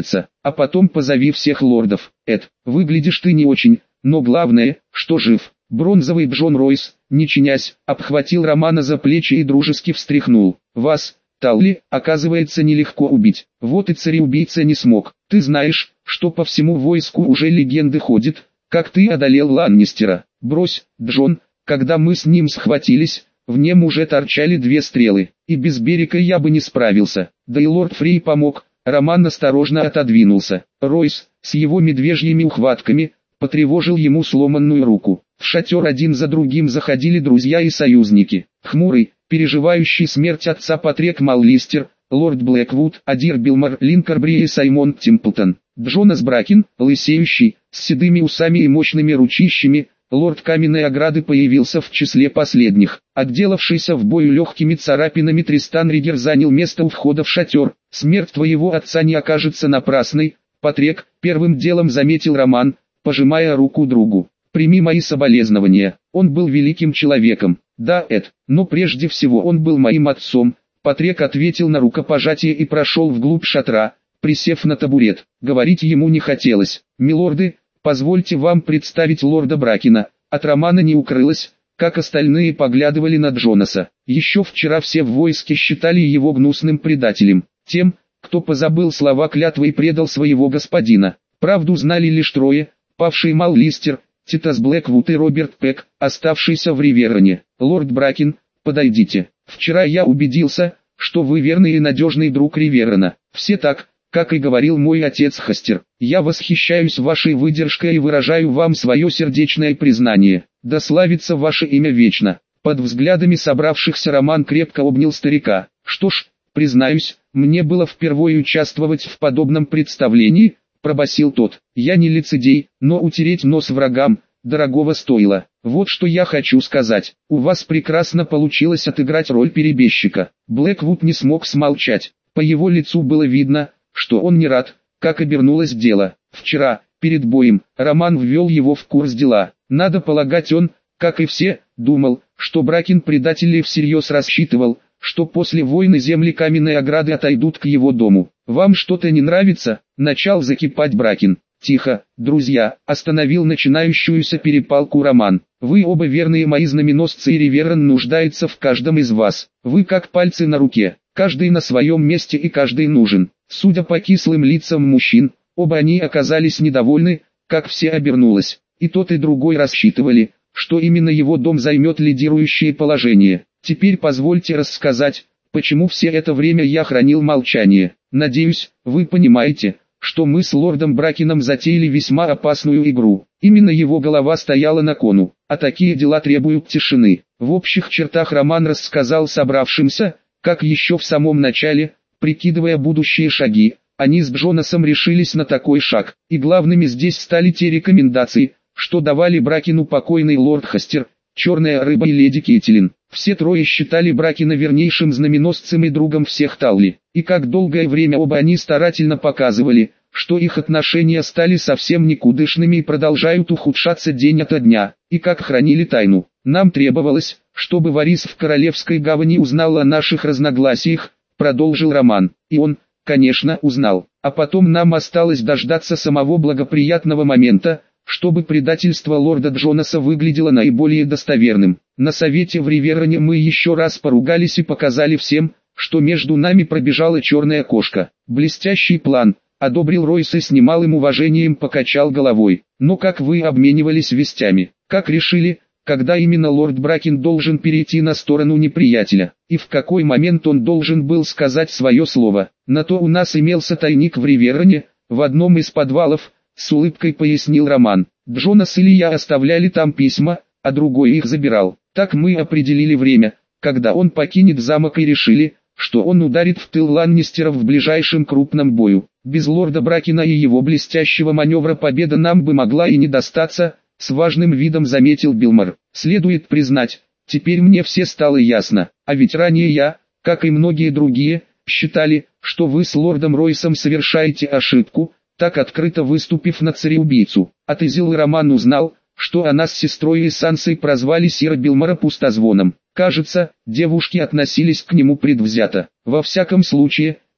а потом позови всех лордов. Эд, выглядишь ты не очень, но главное, что жив. Бронзовый Джон Ройс, не чинясь, обхватил Романа за плечи и дружески встряхнул. Вас, Талли, оказывается нелегко убить. Вот и цареубийца не смог. Ты знаешь, что по всему войску уже легенды ходят, как ты одолел Ланнистера. Брось, Джон, когда мы с ним схватились, в нем уже торчали 2 стрелы, и без берега я бы не справился. Да и лорд Фрей помог. Роман осторожно отодвинулся. Ройс, с его медвежьими ухватками, потревожил ему сломанную руку. В шатер один за другим заходили друзья и союзники. Хмурый, переживающий смерть отца Патрик Маллистер, лорд Блэквуд, Адир Билмар, Линкорбри и Саймон Тимплтон. Джонас Бракин, лысеющий, с седыми усами и мощными ручищами, лорд Каменной Ограды появился в числе последних. Отделавшийся в бою легкими царапинами Тристан Ригер занял место у входа в шатер. Смерть твоего отца не окажется напрасной, Патрик, первым делом заметил Роман, пожимая руку другу. Прими мои соболезнования, он был великим человеком. Да, Эд, но прежде всего он был моим отцом. Патрик ответил на рукопожатие и прошел вглубь шатра, присев на табурет. Говорить ему не хотелось. Милорды, позвольте вам представить лорда Бракина. От Романа не укрылось, как остальные поглядывали на Джонаса. Еще вчера все в войске считали его гнусным предателем, тем, кто позабыл слова клятвы и предал своего господина. Правду знали лишь 3, павший Маллистер, Титас Блэквуд и Роберт Пек, оставшийся в Ривероне. Лорд Бракин, подойдите. Вчера я убедился, что вы верный и надежный друг Риверона. Все так, как и говорил мой отец Хастер. Я восхищаюсь вашей выдержкой и выражаю вам свое сердечное признание. Да славится ваше имя вечно. Под взглядами собравшихся Роман крепко обнял старика. Что ж, признаюсь, мне было впервые участвовать в подобном представлении, пробасил тот. Я не лицедей, но утереть нос врагам дорогого стоило. Вот что я хочу сказать. У вас прекрасно получилось отыграть роль перебежчика. Блэквуд не смог смолчать. По его лицу было видно, что он не рад, как обернулось дело. Вчера, перед боем, Роман ввел его в курс дела. Надо полагать, он, как и все, думал, что Бракин предатель и всерьез рассчитывал, что после войны земли Каменной Ограды отойдут к его дому. «Вам что-то не нравится?» — начал закипать Бракин. «Тихо, друзья», — остановил начинающуюся перепалку Роман. «Вы оба верные мои знаменосцы, и Риверон нуждается в каждом из вас. Вы как пальцы на руке, каждый на своем месте и каждый нужен». Судя по кислым лицам мужчин, оба они оказались недовольны, как все обернулось. И тот и другой рассчитывали, что именно его дом займет лидирующее положение. Теперь позвольте рассказать, почему все это время я хранил молчание. Надеюсь, вы понимаете, что мы с лордом Бракином затеяли весьма опасную игру. Именно его голова стояла на кону, а такие дела требуют тишины. В общих чертах Роман рассказал собравшимся, как еще в самом начале, прикидывая будущие шаги, они с Джонасом решились на такой шаг. И главными здесь стали те рекомендации, что давали Бракину покойный лорд Хастер, Черная Рыба и леди Кейтлин. Все 3 считали Бракина вернейшим знаменосцем и другом всех Талли. И как долгое время оба они старательно показывали, что их отношения стали совсем никудышными и продолжают ухудшаться день ото дня. И как хранили тайну. Нам требовалось, чтобы Варис в Королевской гавани узнал о наших разногласиях, продолжил Роман. И он, конечно, узнал. А потом нам осталось дождаться самого благоприятного момента, чтобы предательство лорда Джонаса выглядело наиболее достоверным. На совете в Ривероне мы еще раз поругались и показали всем, что между нами пробежала черная кошка. Блестящий план, одобрил Ройс и с немалым уважением покачал головой. Но как вы обменивались вестями? Как решили, когда именно лорд Бракин должен перейти на сторону неприятеля? И в какой момент он должен был сказать свое слово? На то у нас имелся тайник в Ривероне, в одном из подвалов, с улыбкой пояснил Роман. Джонас или я оставляли там письма, а другой их забирал. Так мы определили время, когда он покинет замок, и решили, что он ударит в тыл Ланнистеров в ближайшем крупном бою. Без лорда Бракина и его блестящего маневра победа нам бы могла и не достаться, с важным видом заметил Билмар. Следует признать, теперь мне все стало ясно, а ведь ранее я, как и многие другие, считали, что вы с лордом Ройсом совершаете ошибку, так открыто выступив на цареубийцу. От Изилы Роман узнал, что она с сестрой и Сансой прозвали сира Билмара пустозвоном. Кажется, девушки относились к нему предвзято. Во всяком случае,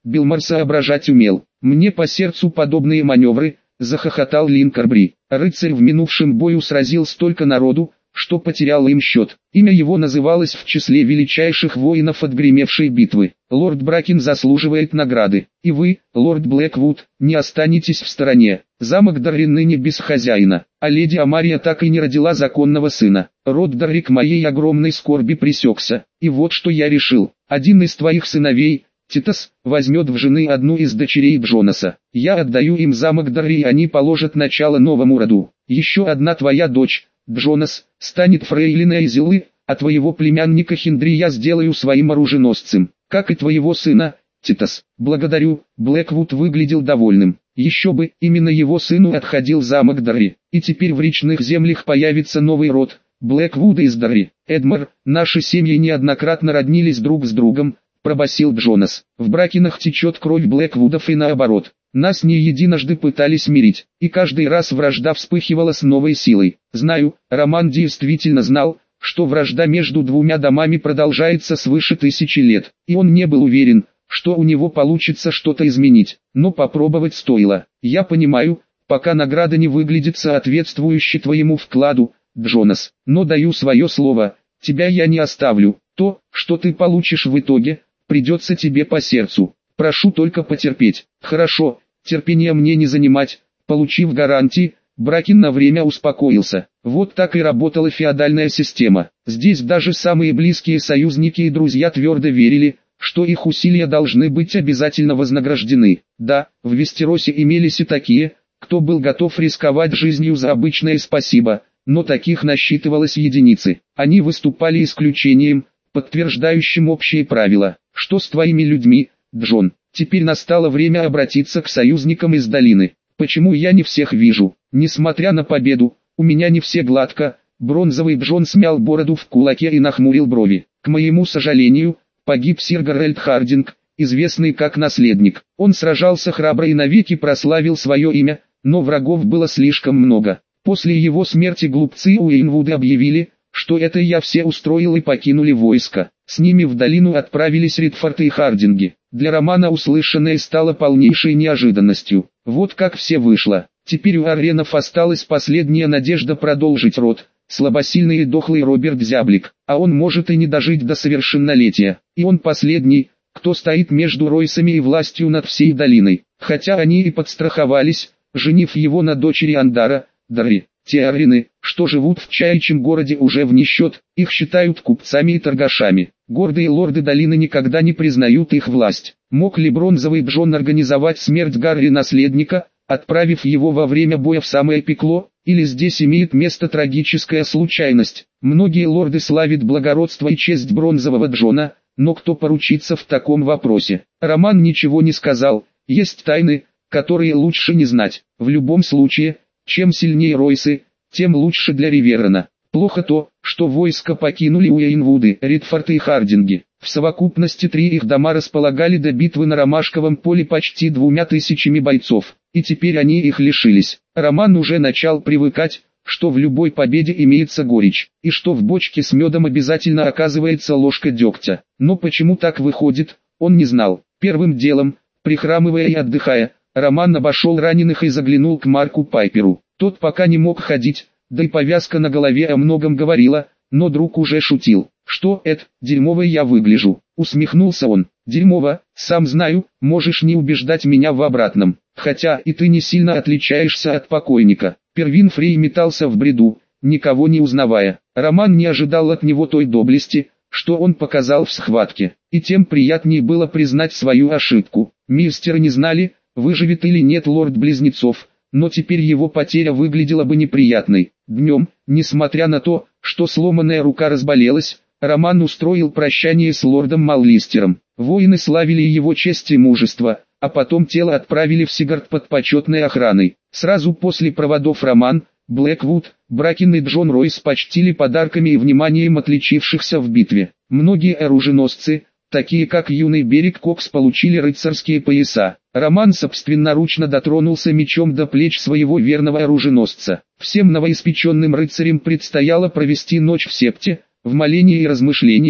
Билмор соображать умел. Мне по сердцу подобные маневры, захохотал Линкорбри. Рыцарь в минувшем бою сразил столько народу, что потерял им счет. Имя его называлось в числе величайших воинов отгремевшей битвы. Лорд Бракин заслуживает награды. И вы, лорд Блэквуд, не останетесь в стороне. Замок Дарри ныне без хозяина, а леди Амария так и не родила законного сына. Род Дарри к моей огромной скорби пресекся. И вот что я решил. Один из твоих сыновей, Титас, возьмет в жены одну из дочерей Джонаса. Я отдаю им замок Дарри, и они положат начало новому роду. Еще одна твоя дочь, Джонас, станет фрейлиной Зилы, а твоего племянника Хиндри я сделаю своим оруженосцем, как и твоего сына, Титас. Благодарю. Блэквуд выглядел довольным. Еще бы, именно его сыну отходил замок Дарри. И теперь в речных землях появится новый род, Блэквуда из Дарри. Эдмар, наши семьи неоднократно роднились друг с другом, пробасил Джонас. В Бракинах течет кровь Блэквудов и наоборот. Нас не единожды пытались мирить, и каждый раз вражда вспыхивала с новой силой. Знаю, Роман действительно знал, что вражда между двумя домами продолжается свыше 1000 лет, и он не был уверен, что у него получится что-то изменить, но попробовать стоило. Я понимаю, пока награда не выглядит соответствующе твоему вкладу, Джонас, но даю свое слово, тебя я не оставлю. То, что ты получишь в итоге, придется тебе по сердцу. Прошу только потерпеть. Хорошо, терпения мне не занимать. Получив гарантии, Бракин на время успокоился. Вот так и работала феодальная система. Здесь даже самые близкие союзники и друзья твердо верили, что их усилия должны быть обязательно вознаграждены. Да, в Вестеросе имелись и такие, кто был готов рисковать жизнью за обычное спасибо, но таких насчитывалось единицы. Они выступали исключением, подтверждающим общие правила. Что с твоими людьми, Джон? Теперь настало время обратиться к союзникам из долины. Почему я не всех вижу? Несмотря на победу, у меня не все гладко. Бронзовый Джон смял бороду в кулаке и нахмурил брови. К моему сожалению, погиб сир Гарольд Хардинг, известный как наследник. Он сражался храбро и навеки прославил свое имя, но врагов было слишком много. После его смерти глупцы Уэйнвуды объявили, что это я все устроил, и покинули войско. С ними в долину отправились Ридфорты и Хардинги. Для Романа услышанное стало полнейшей неожиданностью. Вот как все вышло. Теперь у Арренов осталась последняя надежда продолжить род. Слабосильный и дохлый Роберт Зяблик, а он может и не дожить до совершеннолетия. И он последний, кто стоит между Ройсами и властью над всей долиной. Хотя они и подстраховались, женив его на дочери Андара, Дарри. Те Аррены, что живут в чаячьем городе, уже в несчет, их считают купцами и торгашами. Гордые лорды долины никогда не признают их власть. Мог ли Бронзовый Джон организовать смерть Гарри наследника, отправив его во время боя в самое пекло, или здесь имеет место трагическая случайность? Многие лорды славят благородство и честь Бронзового Джона, но кто поручится в таком вопросе? Роман ничего не сказал, есть тайны, которые лучше не знать. В любом случае, чем сильнее Ройсы, тем лучше для Риверена. Плохо то, что войско покинули Уэйнвуды, Ридфорты и Хардинги. В совокупности 3 их дома располагали до битвы на Ромашковом поле почти 2000 бойцов, и теперь они их лишились. Роман уже начал привыкать, что в любой победе имеется горечь, и что в бочке с медом обязательно оказывается ложка дегтя. Но почему так выходит, он не знал. Первым делом, прихрамывая и отдыхая, Роман обошел раненых и заглянул к Марку Пайперу. Тот пока не мог ходить, да и повязка на голове о многом говорила, но друг уже шутил. «Что это, дерьмово я выгляжу?» — усмехнулся он. «Дерьмово, сам знаю, можешь не убеждать меня в обратном. Хотя и ты не сильно отличаешься от покойника». Первин Фрей метался в бреду, никого не узнавая. Роман не ожидал от него той доблести, что он показал в схватке, и тем приятнее было признать свою ошибку. Мистеры не знали, выживет или нет лорд Близнецов, но теперь его потеря выглядела бы неприятной. Днем, несмотря на то, что сломанная рука разболелась, Роман устроил прощание с лордом Маллистером. Воины славили его честь и мужество, а потом тело отправили в Сигард под почетной охраной. Сразу после проводов Роман, Блэквуд, Бракин и Джон Ройс почтили подарками и вниманием отличившихся в битве. Многие оруженосцы, такие как юный Берег Кокс, получили рыцарские пояса. Роман собственноручно дотронулся мечом до плеч своего верного оруженосца. Всем новоиспеченным рыцарям предстояло провести ночь в септе, в молении и размышлениях,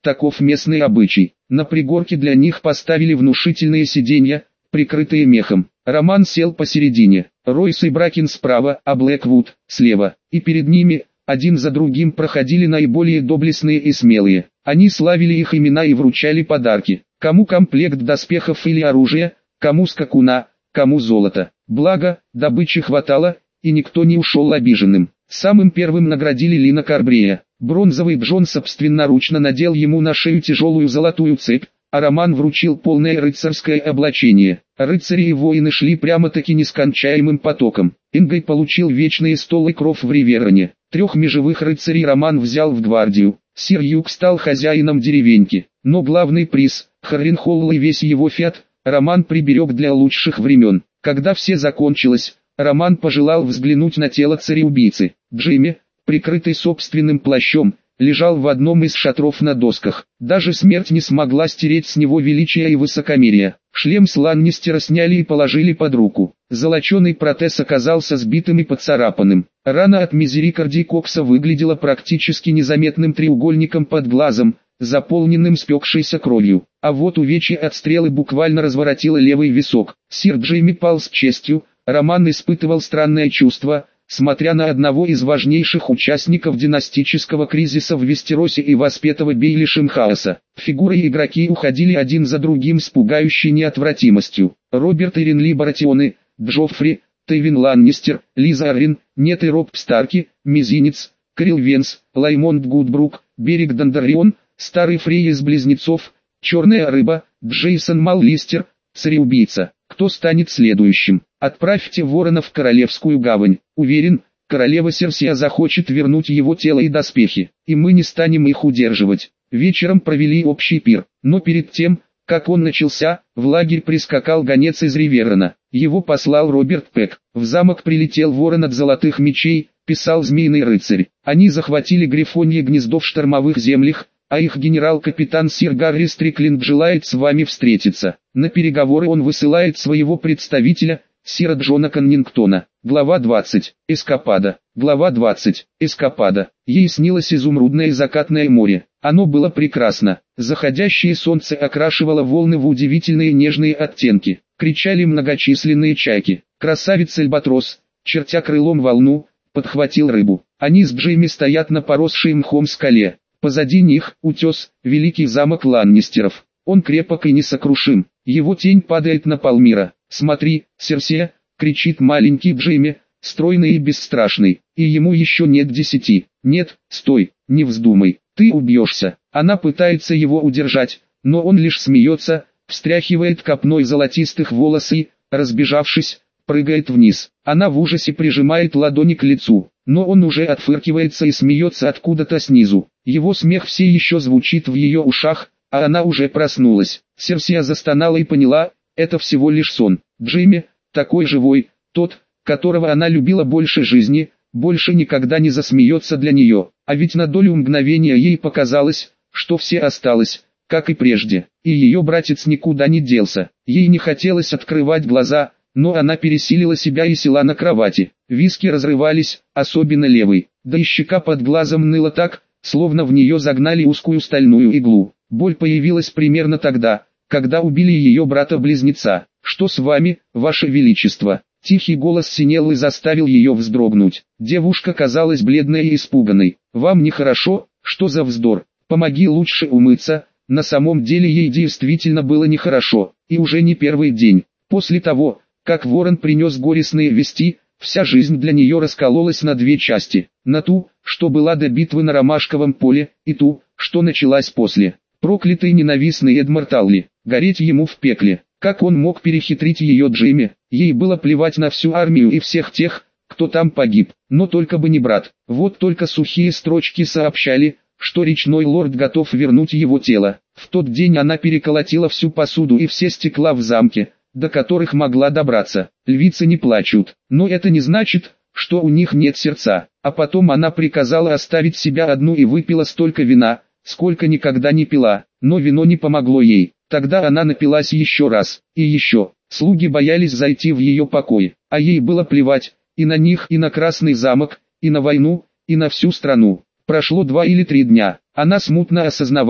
таков местный обычай. На пригорке для них поставили внушительные сиденья, прикрытые мехом. Роман сел посередине, Ройс и Бракин справа, а Блэквуд слева, и перед ними, один за другим проходили наиболее доблестные и смелые. Они славили их имена и вручали подарки. Кому комплект доспехов или оружия, кому скакуна, кому золото. Благо, добычи хватало, и никто не ушел обиженным. Самым первым наградили Лина Карбрея. Бронзовый Джон собственноручно надел ему на шею тяжелую золотую цепь, а Роман вручил полное рыцарское облачение. Рыцари и воины шли прямо-таки нескончаемым потоком. Ингой получил вечные столы кров в Ривероне. 3 межевых рыцарей Роман взял в гвардию. Сир Юг стал хозяином деревеньки. Но главный приз, Харренхолл и весь его фиат, Роман приберег для лучших времен. Когда все закончилось, Роман пожелал взглянуть на тело цареубийцы. Джимми, прикрытый собственным плащом, лежал в одном из шатров на досках. Даже смерть не смогла стереть с него величия и высокомерия. Шлем с Ланнистера сняли и положили под руку. Золоченый протез оказался сбитым и поцарапанным. Рана от мизерикардии Кокса выглядела практически незаметным треугольником под глазом, заполненным спекшейся кровью. А вот увечье от стрелы буквально разворотило левый висок. Сир Джейми пал с честью. Роман испытывал странное чувство, смотря на одного из важнейших участников династического кризиса в Вестеросе и воспетого Бейлишем хаоса. Фигуры и игроки уходили один за другим с пугающей неотвратимостью. Роберт и Ренли Баратионы, Джоффри, Тywin Ланнистер, Лиза Аррен, Нед и Роб Старки, Мизинец, Крил Венс, Лаймонд Гудбрук, Берег Дондаррион, Старый Фрей из Близнецов, Черная Рыба, Джейсон Маллистер, Цареубийца. Кто станет следующим? Отправьте Ворона в Королевскую гавань. Уверен, королева Серсия захочет вернуть его тело и доспехи, и мы не станем их удерживать. Вечером провели общий пир, но перед тем, как он начался, в лагерь прискакал гонец из Риверона. Его послал Роберт Пек. В замок прилетел Ворон от Золотых Мечей, писал Змеиный Рыцарь. Они захватили Грифонье гнездо в штормовых землях, а их генерал-капитан сир Гарри Стрикленд желает с вами встретиться. На переговоры он высылает своего представителя, сира Джона Коннингтона. Глава 20. Эскапада. Глава 20. Эскапада. Ей снилось изумрудное закатное море. Оно было прекрасно. Заходящее солнце окрашивало волны в удивительные нежные оттенки. Кричали многочисленные чайки. Красавец-альбатрос, чертя крылом волну, подхватил рыбу. Они с Джейми стоят на поросшей мхом скале. Позади них утес, великий замок Ланнистеров. Он крепок и несокрушим. Его тень падает на Палмира. «Смотри, Серсия!» — кричит маленький Джейми, стройный и бесстрашный. И ему еще нет 10. «Нет, стой, не вздумай, ты убьешься!» Она пытается его удержать, но он лишь смеется, встряхивает копной золотистых волос и, разбежавшись, прыгает вниз. Она в ужасе прижимает ладони к лицу, но он уже отфыркивается и смеется откуда-то снизу. Его смех все еще звучит в ее ушах, а она уже проснулась. Серсия застонала и поняла, это всего лишь сон. Джейми, такой живой, тот, которого она любила больше жизни, больше никогда не засмеется для нее. А ведь на долю мгновения ей показалось, что все осталось, как и прежде, и ее братец никуда не делся. Ей не хотелось открывать глаза, но она пересилила себя и села на кровати. Виски разрывались, особенно левый, да и щека под глазом ныла так, словно в нее загнали узкую стальную иглу. Боль появилась примерно тогда, когда убили ее брата-близнеца. «Что с вами, ваше величество?» Тихий голос синел и заставил ее вздрогнуть. Девушка казалась бледной и испуганной. «Вам нехорошо? Что за вздор? Помоги лучше умыться». На самом деле ей действительно было нехорошо, и уже не первый день. После того, как Ворон принес горестные вести, вся жизнь для нее раскололась на 2 части. На ту, что была до битвы на Ромашковом поле, и ту, что началась после. Проклятый ненавистный Эдмард Алли, гореть ему в пекле. Как он мог перехитрить ее Джейми? Ей было плевать на всю армию и всех тех, кто там погиб, но только бы не брат. Вот только сухие строчки сообщали, что речной лорд готов вернуть его тело. В тот день она переколотила всю посуду и все стекла в замке, до которых могла добраться. Львицы не плачут, но это не значит, что у них нет сердца. А потом она приказала оставить себя одну и выпила столько вина, сколько никогда не пила, но вино не помогло ей. Тогда она напилась еще раз, и еще. Слуги боялись зайти в ее покой, а ей было плевать, и на них, и на Красный замок, и на войну, и на всю страну. Прошло 2 или 3 дня. Она смутно осознавала,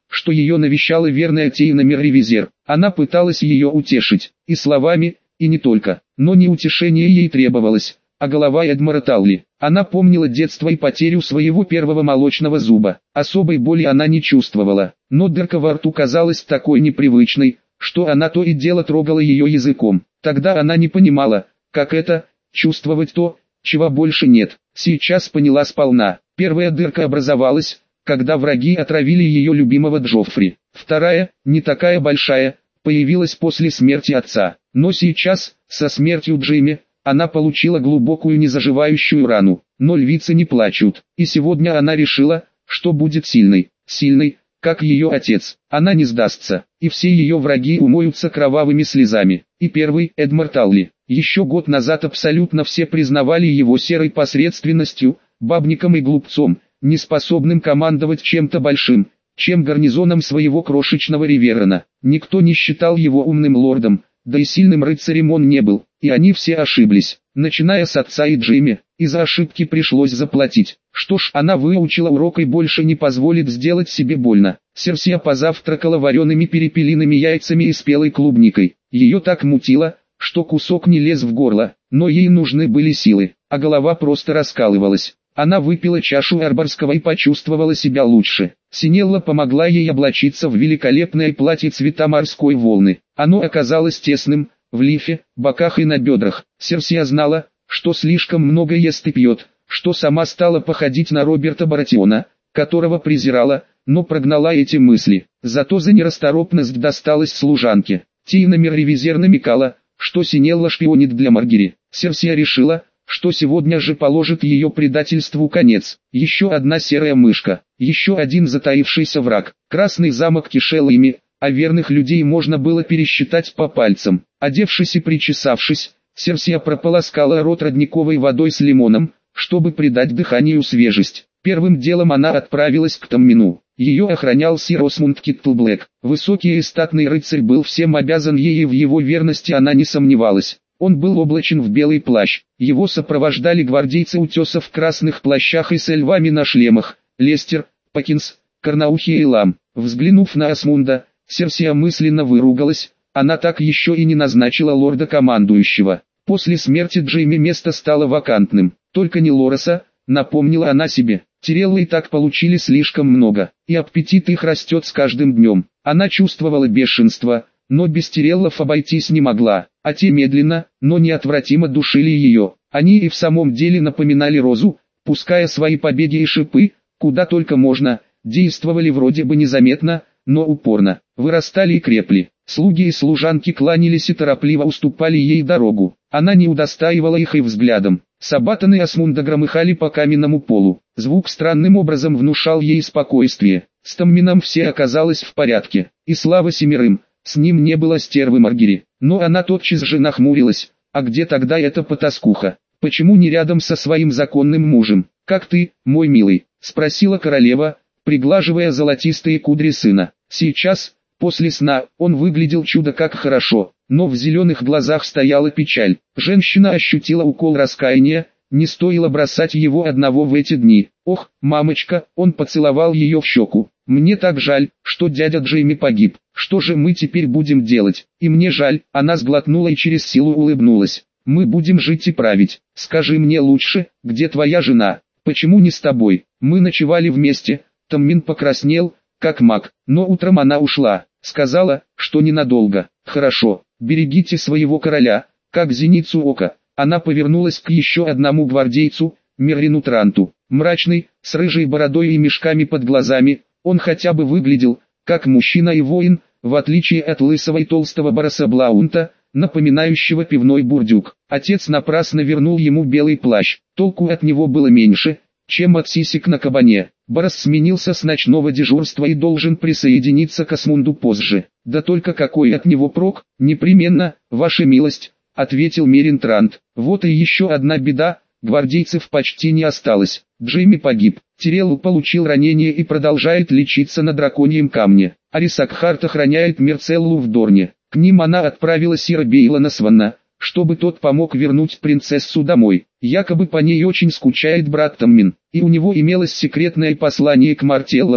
что ее навещала верная Тейна Мерривизер. Она пыталась ее утешить, и словами, и не только, но не утешение ей требовалось, а голова Эдмара Талли. Она помнила детство и потерю своего первого молочного зуба. Особой боли она не чувствовала, но дырка во рту казалась такой непривычной, что она то и дело трогала ее языком. Тогда она не понимала, как это, чувствовать то, чего больше нет. Сейчас поняла сполна. Первая дырка образовалась, когда враги отравили ее любимого Джоффри. Вторая, не такая большая, появилась после смерти отца. Но сейчас, со смертью Джимми, она получила глубокую незаживающую рану. Но львицы не плачут. И сегодня она решила, что будет сильной. Сильной, как ее отец. Она не сдастся. И все ее враги умоются кровавыми слезами. И первый, Эдмар Талли. Еще год назад абсолютно все признавали его серой посредственностью, бабником и глупцом, неспособным командовать чем-то большим, чем гарнизоном своего крошечного Риверана. Никто не считал его умным лордом, да и сильным рыцарем он не был, и они все ошиблись, начиная с отца и Джимми, и за ошибки пришлось заплатить. Что ж, она выучила урок и больше не позволит сделать себе больно. Серсия позавтракала вареными перепелиными яйцами и спелой клубникой. Ее так мутило, что кусок не лез в горло, но ей нужны были силы, а голова просто раскалывалась. Она выпила чашу арборского и почувствовала себя лучше. Синелла помогла ей облачиться в великолепное платье цвета морской волны. Оно оказалось тесным, в лифе, боках и на бедрах. Серсия знала, что слишком много ест и пьет, что сама стала походить на Роберта Баратиона, которого презирала, но прогнала эти мысли. Зато за нерасторопность досталась служанке. Тейна Мерривизер намекала, что Синелла шпионит для Маргери. Серсия решила, что сегодня же положит ее предательству конец. Еще одна серая мышка, еще один затаившийся враг. Красный замок кишел ими, а верных людей можно было пересчитать по пальцам. Одевшись и причесавшись, Серсия прополоскала рот родниковой водой с лимоном, чтобы придать дыханию свежесть. Первым делом она отправилась к Таммину. Ее охранял сир Осмунд Киттлблэк. Высокий и статный рыцарь был всем обязан ей, и в его верности она не сомневалась. Он был облачен в белый плащ. Его сопровождали гвардейцы утесов в красных плащах и с львами на шлемах. Лестер, Покинс, Карнаухи и Лам. Взглянув на Осмунда, Серсия мысленно выругалась. Она так еще и не назначила лорда-командующего. После смерти Джейми место стало вакантным. Только не Лореса, напомнила она себе. Тиреллы и так получили слишком много, и аппетит их растет с каждым днем. Она чувствовала бешенство, но без Тиреллов обойтись не могла, а те медленно, но неотвратимо душили ее. Они и в самом деле напоминали розу, пуская свои побеги и шипы, куда только можно, действовали вроде бы незаметно, но упорно, вырастали и крепли. Слуги и служанки кланялись и торопливо уступали ей дорогу. Она не удостаивала их и взглядом. Сабатаны Осмунда громыхали по каменному полу. Звук странным образом внушал ей спокойствие. С Таммином все оказалось в порядке. И слава семерым, с ним не было стервы Маргери. Но она тотчас же нахмурилась. А где тогда эта потаскуха? Почему не рядом со своим законным мужем? «Как ты, мой милый?» — спросила королева, приглаживая золотистые кудри сына. Сейчас, после сна, он выглядел чудо как хорошо, но в зеленых глазах стояла печаль. Женщина ощутила укол раскаяния, не стоило бросать его одного в эти дни. «Ох, мамочка», — он поцеловал ее в щеку. «Мне так жаль, что дядя Джейми погиб. Что же мы теперь будем делать?» «И мне жаль», — она сглотнула и через силу улыбнулась. «Мы будем жить и править. Скажи мне лучше, где твоя жена? Почему не с тобой? Мы ночевали вместе». Таммин покраснел, как маг, но утром она ушла. Сказала, что ненадолго. «Хорошо, берегите своего короля, как зеницу ока». Она повернулась к еще одному гвардейцу, Мерлину Транту. Мрачный, с рыжей бородой и мешками под глазами, он хотя бы выглядел, как мужчина и воин, в отличие от лысого и толстого Бараса Блаунта, напоминающего пивной бурдюк. Отец напрасно вернул ему белый плащ, толку от него было меньше, чем от сисек на кабане. Барас сменился с ночного дежурства и должен присоединиться к Осмунду позже. «Да только какой от него прок?» «Непременно, ваша милость», — ответил Мерин Трант. «Вот и еще одна беда, гвардейцев почти не осталось. Джейми погиб, Тирелл получил ранение и продолжает лечиться на драконьем камне. Арисакхарт охраняет Мерцеллу в Дорне. К ним она отправила сира Бейлана Сванна, чтобы тот помог вернуть принцессу домой. Якобы по ней очень скучает брат Таммин, и у него имелось секретное послание к Мартеллам,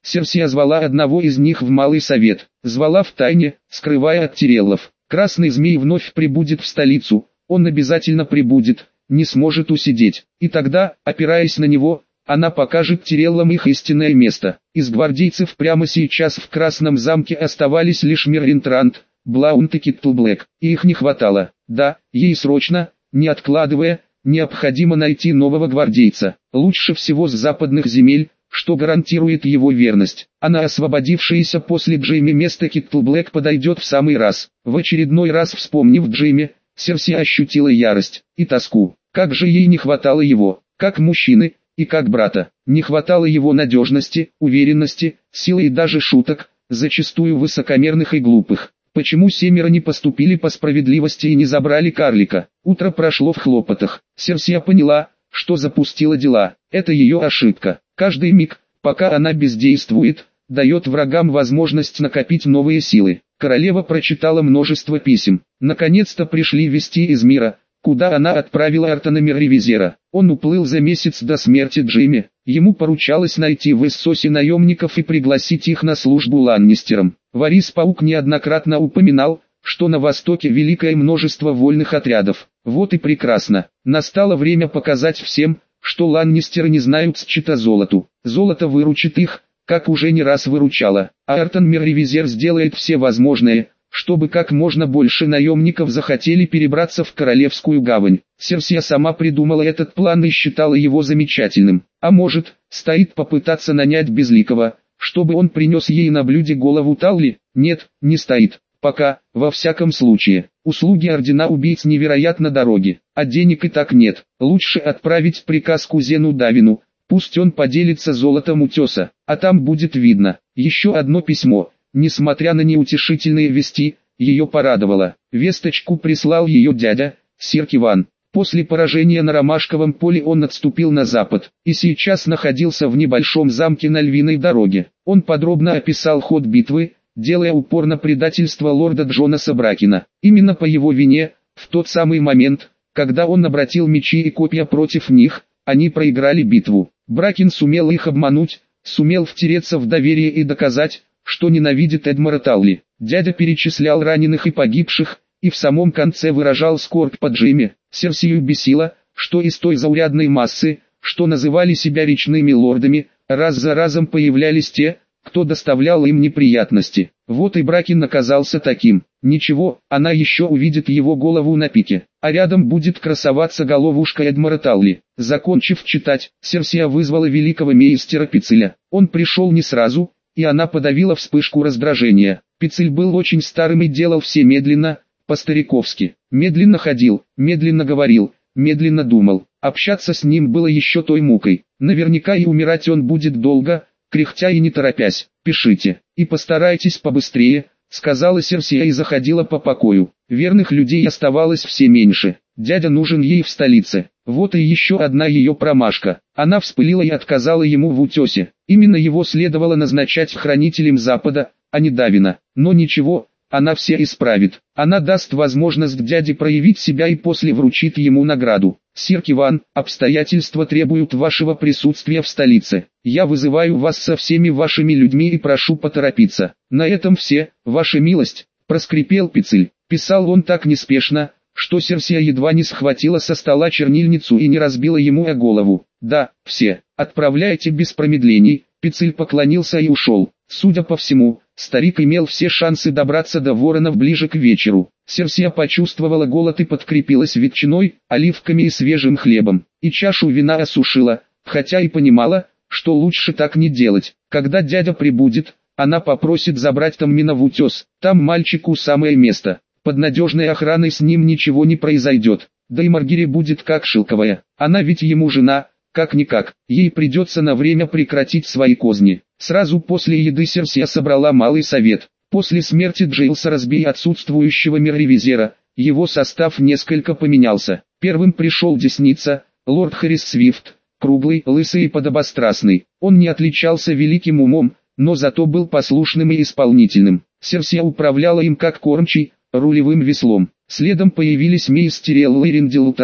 Серсия звала одного из них в Малый Совет, звала втайне, скрывая от Тиреллов. Красный змей вновь прибудет в столицу, он обязательно прибудет, не сможет усидеть. И тогда, опираясь на него, она покажет Тиреллам их истинное место. Из гвардейцев прямо сейчас в Красном замке оставались лишь Мирринтранд, Блаунт и Киттлблэк, и их не хватало. Да, ей срочно, не откладывая, необходимо найти нового гвардейца, лучше всего с западных земель, что гарантирует его верность. А на освободившееся после Джейми место Киттлблэк подойдет в самый раз. В очередной раз вспомнив Джейми, Серсия ощутила ярость и тоску. Как же ей не хватало его, как мужчины, и как брата. Не хватало его надежности, уверенности, силы и даже шуток, зачастую высокомерных и глупых. Почему 7 не поступили по справедливости и не забрали карлика? Утро прошло в хлопотах. Серсия поняла, что запустила дела. Это ее ошибка. Каждый миг, пока она бездействует, дает врагам возможность накопить новые силы. Королева прочитала множество писем. Наконец-то пришли вести из мира, куда она отправила Артона Мирревизера. Он уплыл за месяц до смерти Джейми. Ему поручалось найти в Эссосе наемников и пригласить их на службу Ланнистерам. Варис Паук неоднократно упоминал, что на востоке великое множество вольных отрядов. Вот и прекрасно. Настало время показать всем, что Ланнистеры не знают счета золоту. Золото выручит их, как уже не раз выручало. А Артон Мирревизер сделает все возможное, чтобы как можно больше наемников захотели перебраться в Королевскую гавань. Серсия сама придумала этот план и считала его замечательным. А может, стоит попытаться нанять Безликого, чтобы он принес ей на блюде голову Талли? Нет, не стоит. Пока, во всяком случае. Услуги ордена убийц невероятно дороги, а денег и так нет. Лучше отправить приказ кузену Давину, пусть он поделится золотом утеса, а там будет видно. Еще одно письмо. Несмотря на неутешительные вести, ее порадовало. Весточку прислал ее дядя, сир Киван. После поражения на Ромашковом поле он отступил на запад, и сейчас находился в небольшом замке на Львиной дороге. Он подробно описал ход битвы, делая упор на предательство лорда Джонаса Бракина. Именно по его вине, в тот самый момент, когда он обратил мечи и копья против них, они проиграли битву. Бракин сумел их обмануть, сумел втереться в доверие и доказать, что ненавидит Эдмара Талли. Дядя перечислял раненых и погибших, и в самом конце выражал скорбь по Джейми. Серсию бесило, что из той заурядной массы, что называли себя речными лордами, раз за разом появлялись те, кто доставлял им неприятности. Вот и Бракин оказался таким. Ничего, она еще увидит его голову на пике, а рядом будет красоваться головушка Эдмара Талли. Закончив читать, Серсия вызвала великого мейстера Пицеля. Он пришел не сразу, и она подавила вспышку раздражения. Пицель был очень старым и делал все медленно, по-стариковски. Медленно ходил, медленно говорил, медленно думал. Общаться с ним было еще той мукой. Наверняка и умирать он будет долго, кряхтя и не торопясь. «Пишите, и постарайтесь побыстрее», — сказала Серсия и заходила по покою. Верных людей оставалось все меньше. Дядя нужен ей в столице. Вот и еще одна ее промашка. Она вспылила и отказала ему в утесе. Именно его следовало назначать хранителем Запада, а не Давина. Но ничего, она все исправит. Она даст возможность дяде проявить себя и после вручит ему награду. «Сир Киван, обстоятельства требуют вашего присутствия в столице. Я вызываю вас со всеми вашими людьми и прошу поторопиться». «На этом все, ваша милость», — проскрипел Пицель. Писал он так неспешно, что Серсия едва не схватила со стола чернильницу и не разбила ему о голову. «Да, все, отправляйте без промедлений». Пицель поклонился и ушел. Судя по всему, старик имел все шансы добраться до Воронов ближе к вечеру. Серсия почувствовала голод и подкрепилась ветчиной, оливками и свежим хлебом. И чашу вина осушила, хотя и понимала, что лучше так не делать. Когда дядя прибудет, она попросит забрать Таммина в утес. Там мальчику самое место. Под надежной охраной с ним ничего не произойдет. Да и Маргири будет как шелковая. Она ведь ему жена. Как-никак, ей придется на время прекратить свои козни. Сразу после еды Серсия собрала малый совет. После смерти Джейлса Разбей отсутствующего Мирревизера, его состав несколько поменялся. Первым пришел Десница, лорд Харрис Свифт, круглый, лысый и подобострастный. Он не отличался великим умом, но зато был послушным и исполнительным. Серсия управляла им как кормчий, рулевым веслом. Следом появились мейстер Эллейрин де Лутерли,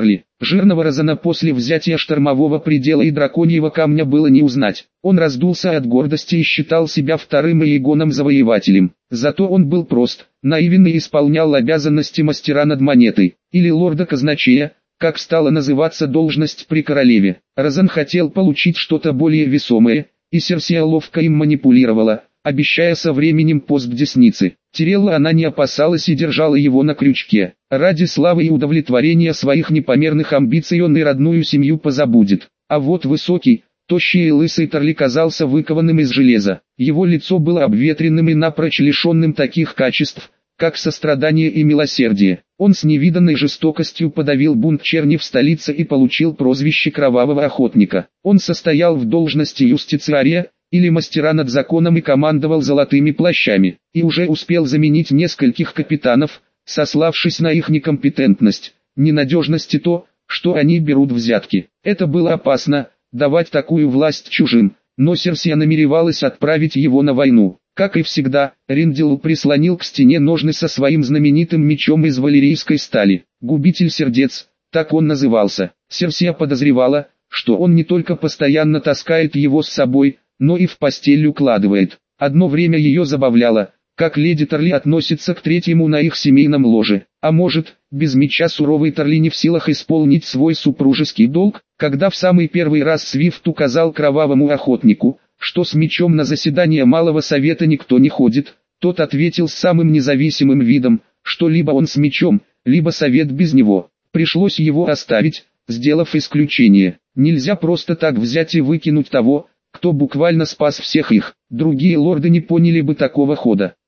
Жирного Розана после взятия штормового предела и драконьего камня было не узнать. Он раздулся от гордости и считал себя вторым Иегоном-завоевателем. Зато он был прост, наивен и исполнял обязанности мастера над монетой, или лорда-казначея, как стала называться должность при королеве. Розан хотел получить что-то более весомое, и Серсия ловко им манипулировала, обещая со временем пост десницы. Тирелла она не опасалась и держала его на крючке. Ради славы и удовлетворения своих непомерных амбиций он и родную семью позабудет. А вот высокий, тощий и лысый Тарли казался выкованным из железа. Его лицо было обветренным и напрочь лишенным таких качеств, как сострадание и милосердие. Он с невиданной жестокостью подавил бунт черни в столице и получил прозвище Кровавого Охотника. Он состоял в должности юстициария, или мастера над законом, и командовал золотыми плащами, и уже успел заменить нескольких капитанов, сославшись на их некомпетентность, ненадежность и то, что они берут взятки. Это было опасно, давать такую власть чужим, но Серсия намеревалась отправить его на войну. Как и всегда, Риндил прислонил к стене ножны со своим знаменитым мечом из валерийской стали. «Губитель сердец», так он назывался. Серсия подозревала, что он не только постоянно таскает его с собой, но и в постель укладывает. Одно время ее забавляло, как леди Тарли относится к третьему на их семейном ложе. А может, без меча суровый Тарли не в силах исполнить свой супружеский долг, когда в самый первый раз Свифт указал Кровавому Охотнику, что с мечом на заседание Малого Совета никто не ходит, тот ответил с самым независимым видом, что либо он с мечом, либо Совет без него. Пришлось его оставить, сделав исключение. Нельзя просто так взять и выкинуть того, кто буквально спас всех их. Другие лорды не поняли бы такого хода.